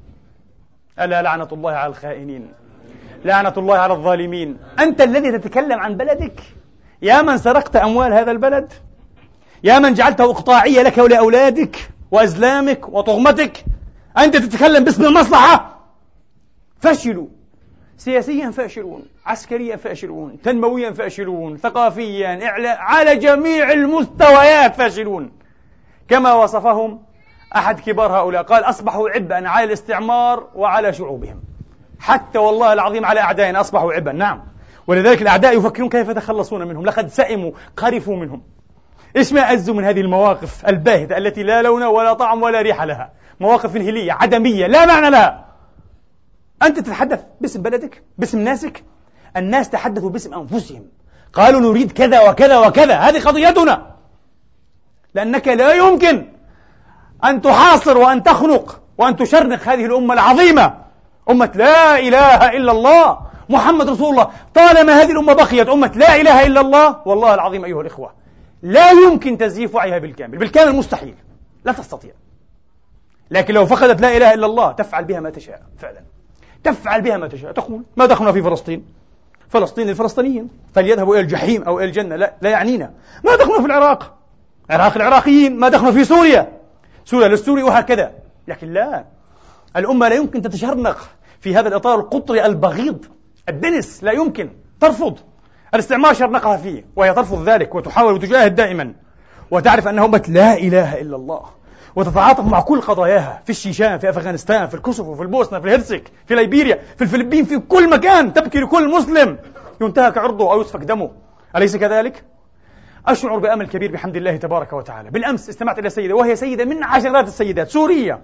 ألا لعنة الله على الخائنين، لعنة الله على الظالمين. أنت الذي تتكلم عن بلدك، يا من سرقت أموال هذا البلد، يا من جعلته إقطاعية لك ولأولادك وأزلامك وطغمتك، أنت تتكلم باسم المصلحة. فشلوا سياسيا، فاشلون عسكريا، فاشلون تنمويا، فاشلون ثقافيا، على جميع المستويات فاشلون. كما وصفهم أحد كبار هؤلاء، قال: أصبحوا عبئا على الاستعمار وعلى شعوبهم، حتى والله العظيم على أعدائنا أصبحوا عبئا. نعم، ولذلك الأعداء يفكرون كيف يتخلصون منهم، لقد سئموا قرفوا منهم. إيش ما أزوا من هذه المواقف الباهتة التي لا لون ولا طعم ولا ريح لها، مواقف انهيلية عدمية لا معنى لها. أنت تتحدث باسم بلدك، باسم ناسك. الناس تحدثوا باسم أنفسهم، قالوا نريد كذا وكذا وكذا، هذه قضيتنا. لأنك لا يمكن أن تحاصر وأن تخنق وأن تشرنق هذه الأمة العظيمة، أمة لا إله إلا الله محمد رسول الله. طالما هذه الأمة بقيت أمة لا إله إلا الله، والله العظيم أيها الإخوة لا يمكن تزييف وعيها بالكامل، بالكامل مستحيل، لا تستطيع. لكن لو فقدت لا إله إلا الله تفعل بها ما تشاء، فعلا تفعل بها ما تشاء. تقول: ما دخلنا في فلسطين، فلسطين الفلسطينيين، فليذهبوا إلى الجحيم أو إلى الجنة، لا يعنينا. ما دخلنا في العراق، العراقيين. ما دخلنا في سوريا للسوري، وهكذا. لكن لا، الأمة لا يمكن تتشرنق في هذا الإطار القطري البغيض الدنس، لا يمكن، ترفض. الاستعمار شرنقها فيه وهي ترفض ذلك وتحاول وتجاهد دائما، وتعرف أنها أمة لا إله إلا الله، وتتعاطف مع كل قضاياها، في الشيشان، في أفغانستان، في الكوسوفو، في البوسنة، في الهرسك، في ليبيريا، في الفلبين، في كل مكان تبكي لكل مسلم ينتهك عرضه أو يسفك دمه. أليس كذلك؟ أشعر بأمل كبير بحمد الله تبارك وتعالى. بالأمس استمعت إلى سيدة، وهي سيدة من عشرات السيدات سورية،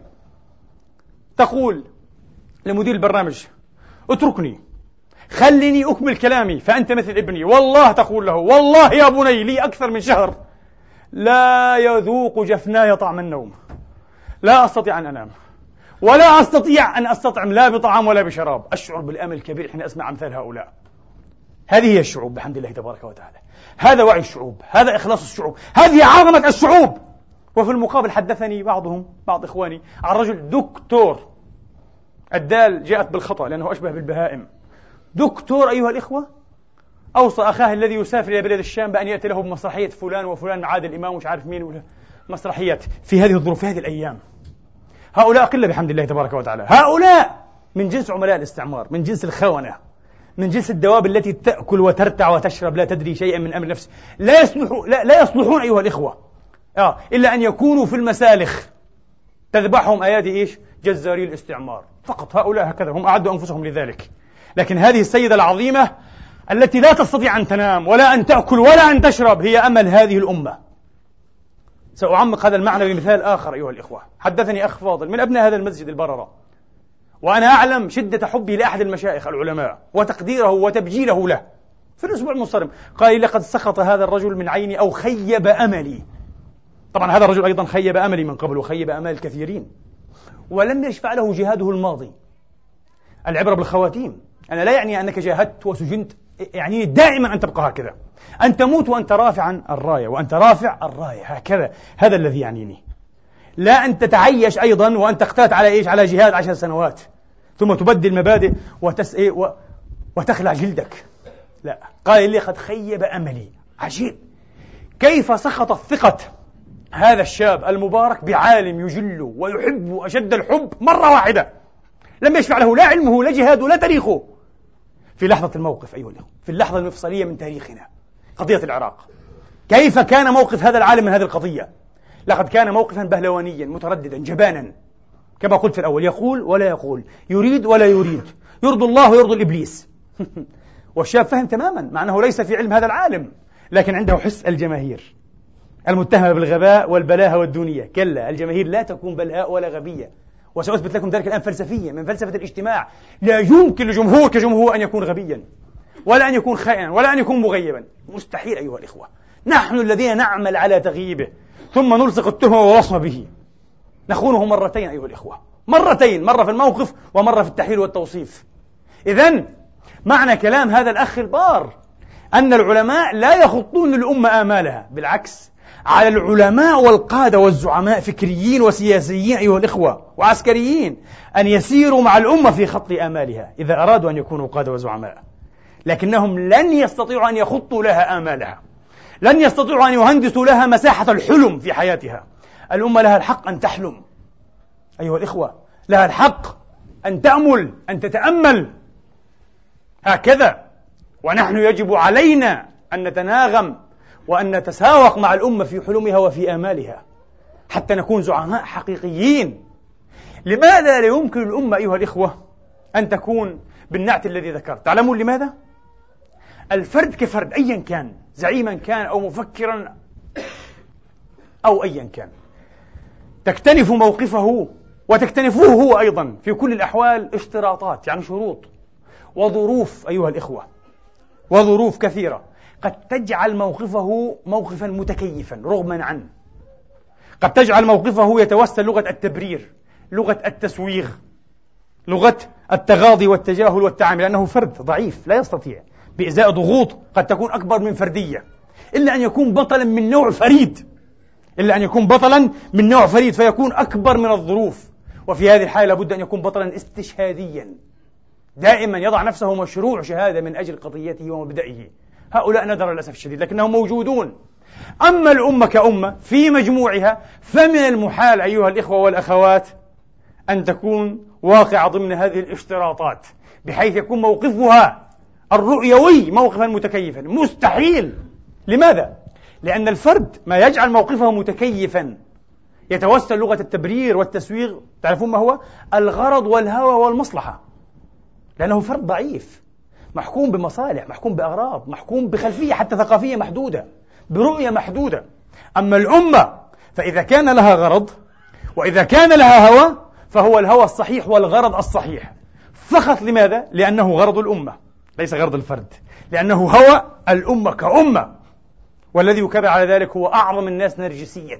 تقول لمدير البرنامج: اتركني، خلني أكمل كلامي، فأنت مثل ابني. والله تقول له: والله يا بني لي أكثر من شهر لا يذوق جفناي طعم النوم، لا أستطيع أن أنام، ولا أستطيع أن أستطعم لا بطعام ولا بشراب. أشعر بالأمل الكبير حين أسمع أمثال هؤلاء. هذه هي الشعوب بحمد الله تبارك وتعالى، هذا وعي الشعوب، هذا إخلاص الشعوب، هذه عظمة الشعوب. وفي المقابل حدثني بعض إخواني عن رجل دكتور، الدال جاءت بالخطأ لأنه أشبه بالبهائم، دكتور أيها الإخوة، أوصى أخاه الذي يسافر إلى بلاد الشام بأن يأتي له بمسرحية فلان وفلان مع عادل الإمام ومش عارف مين، ولا مسرحيات في هذه الظروف، في هذه الأيام. هؤلاء قلة بحمد الله تبارك وتعالى، هؤلاء من جنس عملاء الاستعمار، من جنس الخونة، من جنس الدواب التي تأكل وترتع وتشرب لا تدري شيئا من أمر نفسه. لا يصلحون أيها الإخوة إلا أن يكونوا في المسالخ تذبحهم أيادي إيش؟ جزاري الاستعمار فقط. هؤلاء هكذا هم أعدوا أنفسهم لذلك. لكن هذه السيدة العظيمة التي لا تستطيع أن تنام ولا أن تأكل ولا أن تشرب هي أمل هذه الأمة. سأعمق هذا المعنى بمثال آخر أيها الإخوة. حدثني أخ فاضل من أبناء هذا المسجد البررة، وأنا أعلم شدة حبي لأحد المشايخ العلماء وتقديره وتبجيله له. في الأسبوع المنصرم قال لي: لقد سقط هذا الرجل من عيني أو خيب أملي. طبعا هذا الرجل أيضا خيب أملي من قبل وخيب أمال الكثيرين، ولم يشفع له جهاده الماضي. العبرة بالخواتيم. أنا لا يعني أنك جاهدت وسجنت، يعني دائما أن تبقى هكذا، أن تموت وأنت رافعا الراية، وأنت رافع الراية هكذا، هذا الذي يعنيني. لا أن تتعيش أيضا وأنت اقتات على إيش؟ على جهاد 10 سنوات ثم تبدل مبادئ وتخلع جلدك. لا، قال لي: قد خيب أملي. عجيب كيف سقطت ثقة هذا الشاب المبارك بعالم يجله ويحب أشد الحب مرة واحدة، لم يشفع له لا علمه لا جهاده لا تاريخه. في لحظة الموقف أيها الأخوة، في اللحظة المفصلية من تاريخنا، قضية العراق، كيف كان موقف هذا العالم من هذه القضية؟ لقد كان موقفا بهلوانيا مترددا جبانا، كما قلت في الأول، يقول ولا يقول، يريد ولا يريد، يرضي الله ويرضي الإبليس. والشاب فهم تماما، مع أنه ليس في علم هذا العالم، لكن عنده حس الجماهير المتهمة بالغباء والبلاهة والدونية. كلا، الجماهير لا تكون بلهاء ولا غبية، وسأثبت لكم ذلك الآن فلسفيا من فلسفة الاجتماع. لا يمكن لجمهور كجمهور أن يكون غبيا، ولا أن يكون خائنا، ولا أن يكون مغيبا، مستحيل أيها الإخوة. نحن الذين نعمل على تغييبه ثم نلصق التهمة والوصم به، نخونه مرتين أيها الإخوة، مرتين، مرة في الموقف ومرة في التحليل والتوصيف. إذن معنى كلام هذا الأخ البار أن العلماء لا يخطون للأمة آمالها، بالعكس، على العلماء والقادة والزعماء فكريين وسياسيين أيها الإخوة وعسكريين أن يسيروا مع الأمة في خط آمالها إذا أرادوا أن يكونوا قادة وزعماء، لكنهم لن يستطيعوا أن يخطوا لها آمالها، لن يستطيعوا أن يهندسوا لها مساحة الحلم في حياتها. الأمة لها الحق أن تحلم أيها الإخوة، لها الحق أن تأمل، أن تتأمل هكذا. ونحن يجب علينا أن نتناغم وأن نتساوق مع الأمة في حلمها وفي آمالها حتى نكون زعماء حقيقيين. لماذا لا يمكن الأمة أيها الإخوة أن تكون بالنعت الذي ذكرت؟ تعلمون لماذا؟ الفرد كفرد أيا كان، زعيما كان أو مفكرا أو أيا كان، تكتنف موقفه وتكتنفه هو أيضا في كل الأحوال اشتراطات، يعني شروط وظروف أيها الإخوة، وظروف كثيرة قد تجعل موقفه موقفا متكيفا رغما عنه، قد تجعل موقفه يتوسل لغة التبرير، لغة التسويغ، لغة التغاضي والتجاهل والتعامل، لأنه فرد ضعيف لا يستطيع بإزاء ضغوط قد تكون أكبر من فردية، إلا أن يكون بطلا من نوع فريد، إلا أن يكون بطلا من نوع فريد فيكون أكبر من الظروف. وفي هذه الحالة لابد أن يكون بطلا استشهاديا، دائما يضع نفسه مشروع شهادة من أجل قضيته ومبدئه. هؤلاء نادر للأسف الشديد لكنهم موجودون. أما الأمة كأمة في مجموعها فمن المحال أيها الإخوة والأخوات أن تكون واقعة ضمن هذه الاشتراطات بحيث يكون موقفها الرؤيوي موقفا متكيفا. مستحيل. لماذا؟ لأن الفرد ما يجعل موقفه متكيفا يتوسل لغة التبرير والتسويغ، تعرفون ما هو؟ الغرض والهوى والمصلحة، لأنه فرد ضعيف محكوم بمصالح، محكوم بأغراض، محكوم بخلفية حتى ثقافية محدودة، برؤية محدودة. أما الأمة فإذا كان لها غرض وإذا كان لها هوى فهو الهوى الصحيح والغرض الصحيح فقط. لماذا؟ لأنه غرض الأمة ليس غرض الفرد، لأنه هوى الأمة كأمة. والذي يكابر على ذلك هو أعظم الناس نرجسية.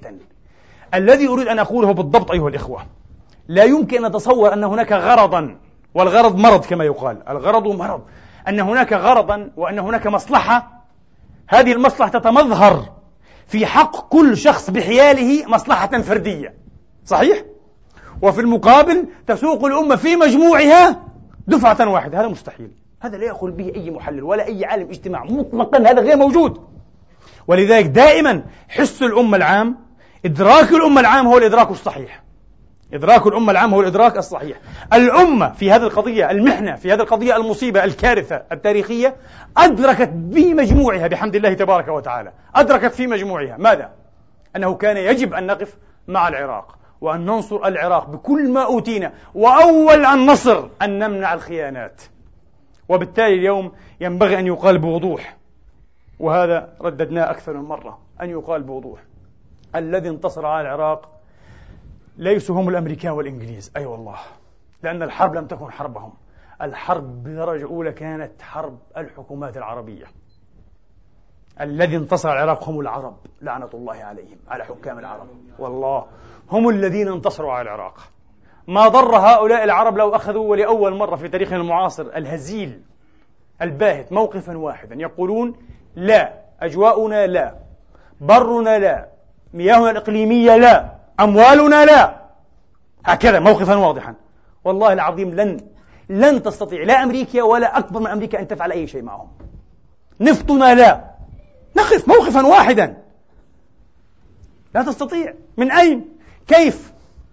الذي أريد أن أقوله بالضبط أيها الإخوة، لا يمكن أن نتصور أن هناك غرضا، والغرض مرض كما يقال، الغرض مرض، أن هناك غرضا وأن هناك مصلحة، هذه المصلحة تتمظهر في حق كل شخص بحياله مصلحة فردية، صحيح؟ وفي المقابل تسوق الأمة في مجموعها دفعة واحدة. هذا مستحيل، هذا لا يقول به أي محلل ولا أي عالم اجتماع مطلقا، هذا غير موجود. ولذلك دائما حس الأمة العام، إدراك الأمة العام هو الإدراك الصحيح، إدراك الأمة العام هو الإدراك الصحيح. الأمة في هذه القضية المحنة، في هذه القضية المصيبة الكارثة التاريخية، أدركت بمجموعها بحمد الله تبارك وتعالى، أدركت في مجموعها ماذا؟ أنه كان يجب أن نقف مع العراق وأن ننصر العراق بكل ما أوتينا، وأول النصر أن نمنع الخيانات. وبالتالي اليوم ينبغي أن يقال بوضوح، وهذا رددناه أكثر من مرة، أن يقال بوضوح الذي انتصر على العراق ليسوا هم الأمريكان والإنجليز، أي والله، لأن الحرب لم تكن حربهم، الحرب بدرجة أولى كانت حرب الحكومات العربية. الذي انتصر على العراق هم العرب، لعنة الله عليهم، على حكام العرب، والله هم الذين انتصروا على العراق. ما ضر هؤلاء العرب لو أخذوا ولأول مرة في تاريخنا المعاصر الهزيل الباهت موقفا واحدا، يقولون لا، أجواؤنا لا، برنا لا، مياهنا الإقليمية لا، أموالنا لا، هكذا موقفا واضحا. والله العظيم لن تستطيع لا أمريكا ولا أكبر من أمريكا أن تفعل أي شيء معهم. نفطنا لا، نقف موقفا واحدا، لا تستطيع. من أين؟ كيف؟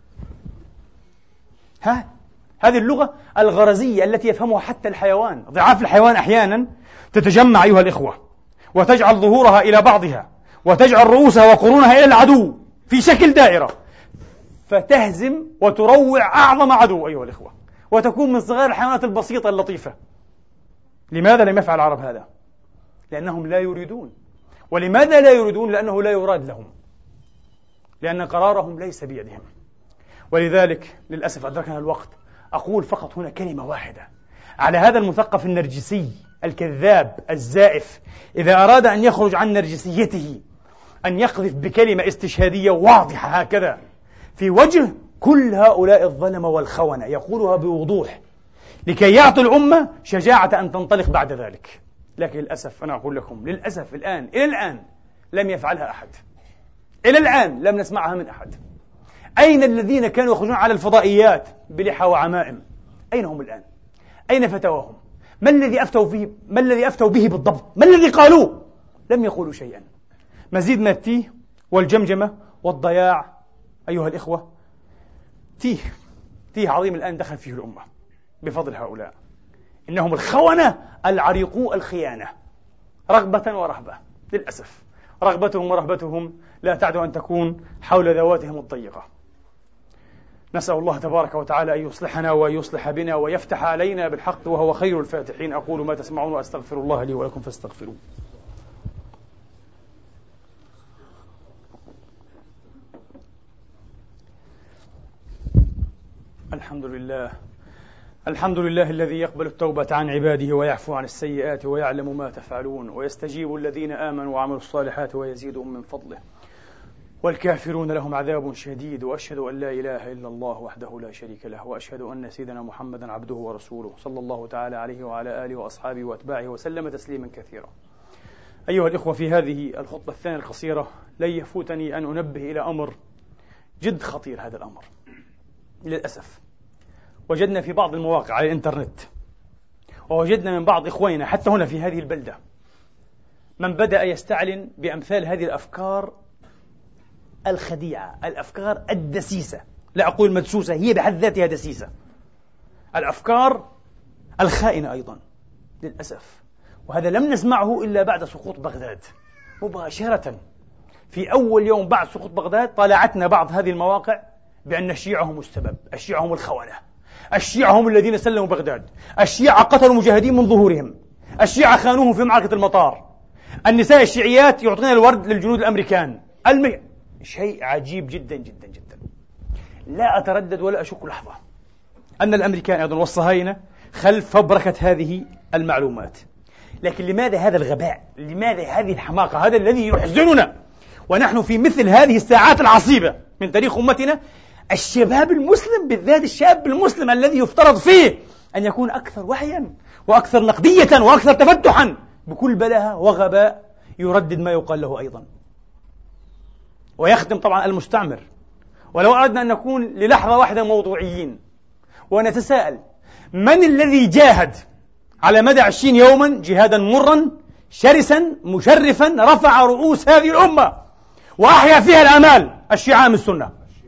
هذه اللغة الغرزية التي يفهمها حتى الحيوان، ضعاف الحيوان أحيانا تتجمع أيها الإخوة وتجعل ظهورها إلى بعضها وتجعل رؤوسها وقرونها إلى العدو في شكل دائرة، فتهزم وتروع أعظم عدو أيها الإخوة، وتكون من صغار الحيوانات البسيطة اللطيفة. لماذا لم يفعل العرب هذا؟ لأنهم لا يريدون. ولماذا لا يريدون؟ لأنه لا يراد لهم، لأن قرارهم ليس بيدهم. ولذلك للأسف أدركنا الوقت، أقول فقط هنا كلمة واحدة على هذا المثقف النرجسي الكذاب الزائف، إذا أراد أن يخرج عن نرجسيته أن يقذف بكلمة استشهادية واضحة هكذا في وجه كل هؤلاء الظلمة والخونة، يقولها بوضوح لكي يعطي الأمة شجاعة أن تنطلق بعد ذلك. لكن للأسف أنا أقول لكم للأسف إلى الآن لم يفعلها أحد، إلى الآن لم نسمعها من أحد. أين الذين كانوا يخرجون على الفضائيات بلحى وعمائم؟ أين هم الآن؟ أين فتواهم؟ ما الذي أفتوا به بالضبط؟ ما الذي قالوه؟ لم يقولوا شيئا. مزيد من التيه والجمجمة والضياع أيها الإخوة. تيه عظيم الآن دخل فيه الأمة، بفضل هؤلاء. إنهم الخونة العريقو الخيانة، رغبة ورهبة. للأسف رغبتهم ورهبتهم لا تعد أن تكون حول ذواتهم الضيقة. نسأل الله تبارك وتعالى أن يصلحنا وأن يصلح بنا ويفتح علينا بالحق وهو خير الفاتحين. أقول ما تسمعون وأستغفر الله لي ولكم فاستغفروه. الحمد لله الذي يقبل التوبة عن عباده ويعفو عن السيئات ويعلم ما تفعلون ويستجيب الذين آمنوا وعملوا الصالحات ويزيدهم من فضله، والكافرون لهم عذاب شديد. وأشهد أن لا إله إلا الله وحده لا شريك له، وأشهد أن سيدنا محمدا عبده ورسوله صلى الله تعالى عليه وعلى آله وأصحابه وأتباعه وسلم تسليما كثيرا. أيها الإخوة، في هذه الخطبة الثانية القصيرة لن يفوتني أن أنبه إلى أمر جد خطير. هذا الأمر للأسف وجدنا في بعض المواقع على الإنترنت، ووجدنا من بعض إخواننا حتى هنا في هذه البلدة من بدأ يستعلن بأمثال هذه الأفكار الخديعة، الأفكار الدسيسة، لا أقول مدسوسة، هي بحد ذاتها دسيسة، الأفكار الخائنة أيضا للأسف. وهذا لم نسمعه إلا بعد سقوط بغداد مباشرة. في أول يوم بعد سقوط بغداد طالعتنا بعض هذه المواقع بأن الشيعة هم السبب، الشيعة هم الخونة، الشيعة هم الذين سلموا بغداد، الشيعة قتلوا مجاهدين من ظهورهم، الشيعة خانوهم في معركة المطار، النساء الشيعيات يعطين الورد للجنود الأمريكان. شيء عجيب جدا جدا جدا. لا أتردد ولا أشك لحظة أن الأمريكان أيضا والصهاينة خلف فبركة هذه المعلومات. لكن لماذا هذا الغباء؟ لماذا هذه الحماقة؟ هذا الذي يحزننا ونحن في مثل هذه الساعات العصيبة من تاريخ أمتنا. الشباب المسلم بالذات، الشاب المسلم الذي يفترض فيه أن يكون أكثر وعيا وأكثر نقدية وأكثر تفتحا، بكل بلاهة وغباء يردد ما يقال له أيضا ويخدم طبعا المستعمر. ولو أردنا أن نكون للحظة واحدة موضوعيين ونتساءل، من الذي جاهد على مدى 20 يوما جهادا مرا شرسا مشرفا رفع رؤوس هذه الأمة وأحيا فيها الآمال؟ الشيعة من السنة،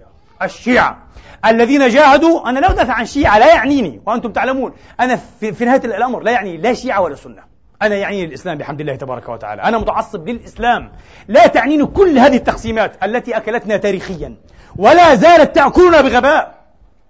الشيعة الذين جاهدوا. أنا لا أدافع عن شيعة، لا يعنيني، وأنتم تعلمون أنا في نهاية الأمر لا يعني لا شيعة ولا سنة، أنا يعنيني الإسلام بحمد الله تبارك وتعالى. أنا متعصب للإسلام، لا تعنيني كل هذه التقسيمات التي أكلتنا تاريخيا ولا زالت تأكلنا بغباء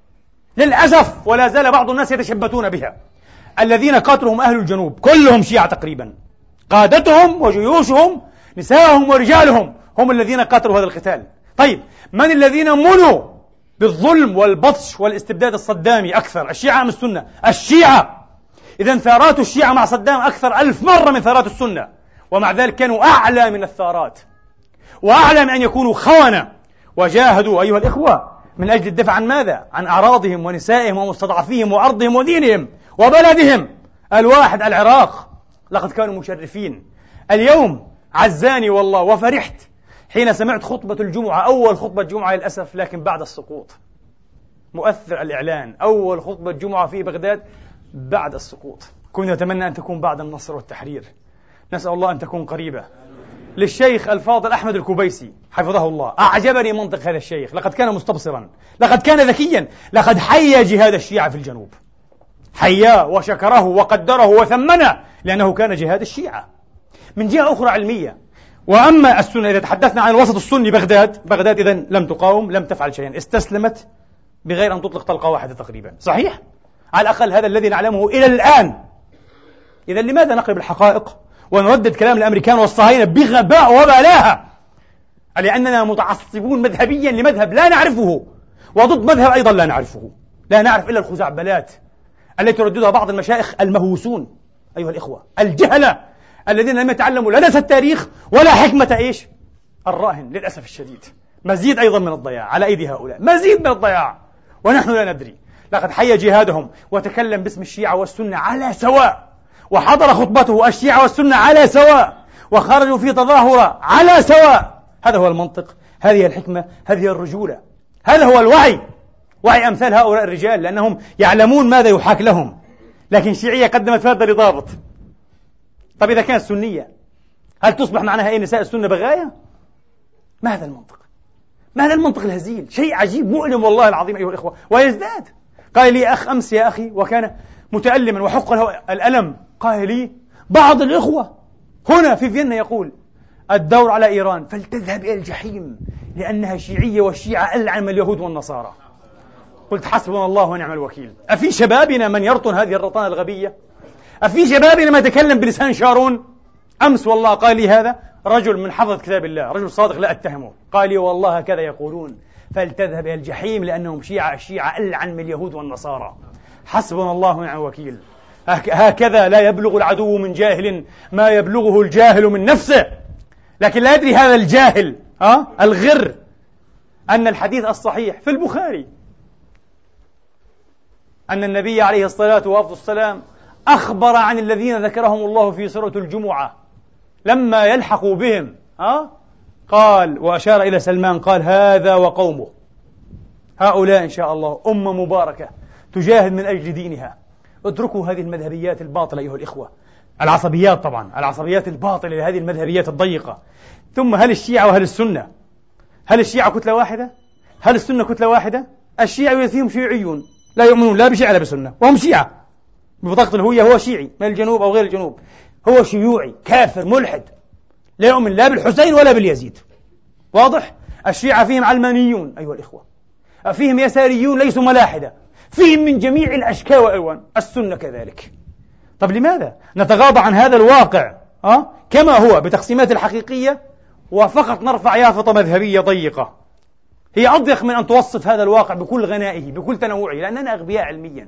للأسف، ولا زال بعض الناس يتشبتون بها. الذين قاتلهم أهل الجنوب كلهم شيعة تقريبا، قادتهم وجيوشهم نساءهم ورجالهم هم الذين قاتلوا هذا القتال. طيب من الذين منوا بالظلم والبطش والاستبداد الصدامي أكثر؟ الشيعة أم السنة؟ الشيعة. إذن ثارات الشيعة مع صدام أكثر 1000 مرة من ثارات السنة، ومع ذلك كانوا أعلى من الثارات وأعلى من أن يكونوا خونة. وجاهدوا أيها الإخوة من أجل الدفع عن ماذا؟ عن أعراضهم ونسائهم ومستضعفيهم وأرضهم ودينهم وبلدهم الواحد العراق. لقد كانوا مشرفين. اليوم عزاني والله وفرحت حين سمعت خطبة الجمعة، أول خطبة جمعة للأسف، لكن بعد السقوط. مؤثر الإعلان، أول خطبة جمعة في بغداد بعد السقوط. كنا نتمنى أن تكون بعد النصر والتحرير، نسأل الله أن تكون قريبة. للشيخ الفاضل أحمد الكوبيسي حفظه الله، أعجبني منطق هذا الشيخ، لقد كان مستبصرا، لقد كان ذكيا، لقد حيا جهاد الشيعة في الجنوب، حياه وشكره وقدره وثمنه لأنه كان جهاد الشيعة. من جهة أخرى علمية. وأما السنة، إذا تحدثنا عن الوسط السني، بغداد إذن لم تقاوم، لم تفعل شيئا، استسلمت بغير أن تطلق طلقة واحدة تقريبا. صحيح؟ على الأقل هذا الذي نعلمه إلى الآن. إذن لماذا نقلب الحقائق ونردد كلام الأمريكان والصهاينة بغباء وبلاهة؟ لأننا متعصبون مذهبيا لمذهب لا نعرفه، وضد مذهب أيضا لا نعرفه. لا نعرف إلا الخزعبلات التي ترددها بعض المشايخ المهووسون أيها الإخوة، الجهلة الذين لم يتعلموا لا درس التاريخ ولا حكمة الراهن. للأسف الشديد مزيد أيضا من الضياع على أيدي هؤلاء، مزيد من الضياع ونحن لا ندري. لقد حيا جهادهم وتكلم باسم الشيعة والسنة على سواء، وحضر خطبته الشيعة والسنة على سواء، وخرجوا في تظاهرة على سواء. هذا هو المنطق، هذه الحكمة، هذه الرجولة، هذا هو الوعي، وعي أمثال هؤلاء الرجال، لأنهم يعلمون ماذا يحاك لهم. لكن شيعية قدمت فادة لضابط. طب إذا كانت سنية هل تصبح معناها نساء السنة بغاية؟ ما هذا المنطق؟ ما هذا المنطق الهزيل؟ شيء عجيب مؤلم والله العظيم أيها الإخوة. ويزداد قال لي أخ أمس يا أخي وكان متألما وحق له الألم، قال لي بعض الإخوة هنا في فيينا يقول الدور على إيران فلتذهب إلى الجحيم لأنها شيعية والشيعة ألعن من اليهود والنصارى. قلت حسبنا الله ونعم الوكيل. أفي شبابنا من يرطن هذه الرطانة الغبية؟ أفي شبابنا ما يتكلم بلسان شارون؟ أمس والله قال لي هذا رجل من حفظة كتاب الله، رجل صادق لا أتهمه، قال لي والله هكذا يقولون فلتذهب إلى الجحيم لأنهم شيعة، الشيعة ألعن من اليهود والنصارى. حسبنا الله ونعم الوكيل. هكذا لا يبلغ العدو من جاهل ما يبلغه الجاهل من نفسه. لكن لا يدري هذا الجاهل الغر أن الحديث الصحيح في البخاري أن النبي عليه الصلاة والسلام أخبر عن الذين ذكرهم الله في سورة الجمعة لما يلحقوا بهم قال وأشار إلى سلمان قال هذا وقومه هؤلاء إن شاء الله أمة مباركة تجاهد من أجل دينها. اتركوا هذه المذهبيات الباطلة أيها الإخوة، العصبيات طبعا، العصبيات الباطلة لهذه المذهبيات الضيقة. ثم هل الشيعة وهل السنة؟ هل الشيعة كتلة واحدة؟ هل السنة كتلة واحدة؟ الشيعة فيهم شيعيون لا يؤمنون لا بشيعة لا بسنة وهم شيعة ببطاقة الهوية، هو شيعي من الجنوب أو غير الجنوب، هو شيوعي كافر ملحد لا يؤمن لا بالحسين ولا باليزيد. واضح؟ الشيعة فيهم علمانيون أيها الإخوة، فيهم يساريون ليسوا ملاحدة، فيهم من جميع الأشكال والألوان. السنة كذلك. طب لماذا نتغاضى عن هذا الواقع كما هو بتقسيمات الحقيقية وفقط نرفع يافطة مذهبية ضيقة هي أضيق من أن توصف هذا الواقع بكل غنائه بكل تنوعه، لأننا أغبياء علميا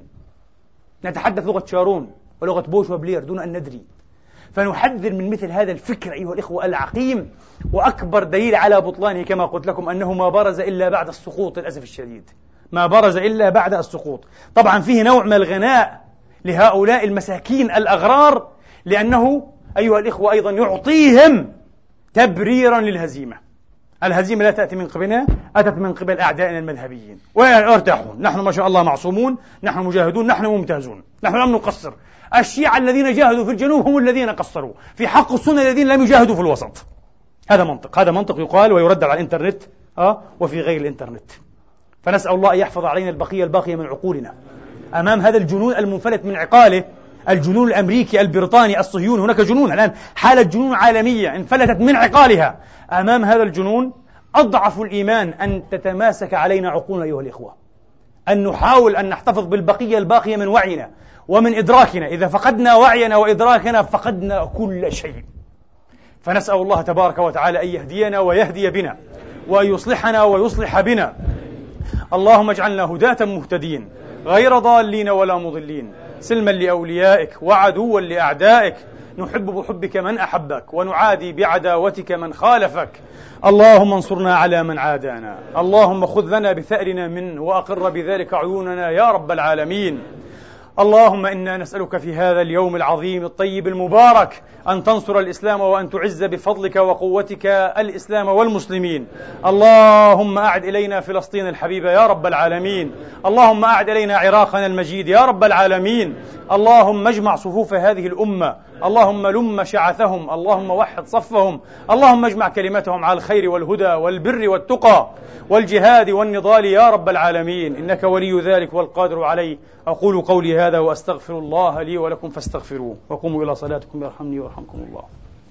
نتحدث لغة شارون ولغة بوش وبلير دون أن ندري. فنحذر من مثل هذا الفكر أيها الإخوة العقيم، وأكبر دليل على بطلانه كما قلت لكم أنه ما برز إلا بعد السقوط للأسف الشديد، ما برز إلا بعد السقوط. طبعا فيه نوع من الغناء لهؤلاء المساكين الأغرار، لأنه أيها الإخوة أيضا يعطيهم تبريرا للهزيمة. الهزيمة لا تأتي من قبلنا، أتت من قبل أعدائنا المذهبيين ويرتاحون. نحن ما شاء الله معصومون، نحن مجاهدون، نحن ممتازون، نحن لم نقصر. الشيعة الذين جاهدوا في الجنوب هم الذين قصروا في حق السنة الذين لم يجاهدوا في الوسط. هذا منطق يقال ويرد على الإنترنت وفي غير الإنترنت. فنسأل الله أن يحفظ علينا الباقية من عقولنا أمام هذا الجنون المنفلت من عقاله، الجنون الأمريكي البريطاني الصهيوني. هناك جنون الآن، حالة جنون عالمية انفلتت من عقالها. أمام هذا الجنون أضعف الإيمان أن تتماسك علينا عقولنا أيها الإخوة، أن نحاول أن نحتفظ بالبقية الباقية من وعينا ومن إدراكنا. إذا فقدنا وعينا وإدراكنا فقدنا كل شيء. فنسأل الله تبارك وتعالى أن يهدينا ويهدي بنا وأن يصلحنا ويصلح بنا. اللهم اجعلنا هداة مهتدين غير ضالين ولا مضلين، سلما لأوليائك وعدوا لأعدائك، نحب بحبك من أحبك ونعادي بعداوتك من خالفك. اللهم انصرنا على من عادانا، اللهم خذ لنا بثأرنا منه وأقر بذلك عيوننا يا رب العالمين. اللهم إنا نسألك في هذا اليوم العظيم الطيب المبارك أن تنصر الإسلام وأن تعز بفضلك وقوتك الإسلام والمسلمين. اللهم أعد إلينا فلسطين الحبيبة يا رب العالمين. اللهم أعد إلينا عراقنا المجيد يا رب العالمين. اللهم اجمع صفوف هذه الأمة، اللهم لم شعثهم، اللهم وحد صفهم، اللهم اجمع كلمتهم على الخير والهدى والبر والتقى والجهاد والنضال يا رب العالمين، إنك ولي ذلك والقادر عليه. أقول قولي هذا وأستغفر الله لي ولكم فاستغفروه، وقوموا إلى صلاتكم يرحمني ويرحمكم الله.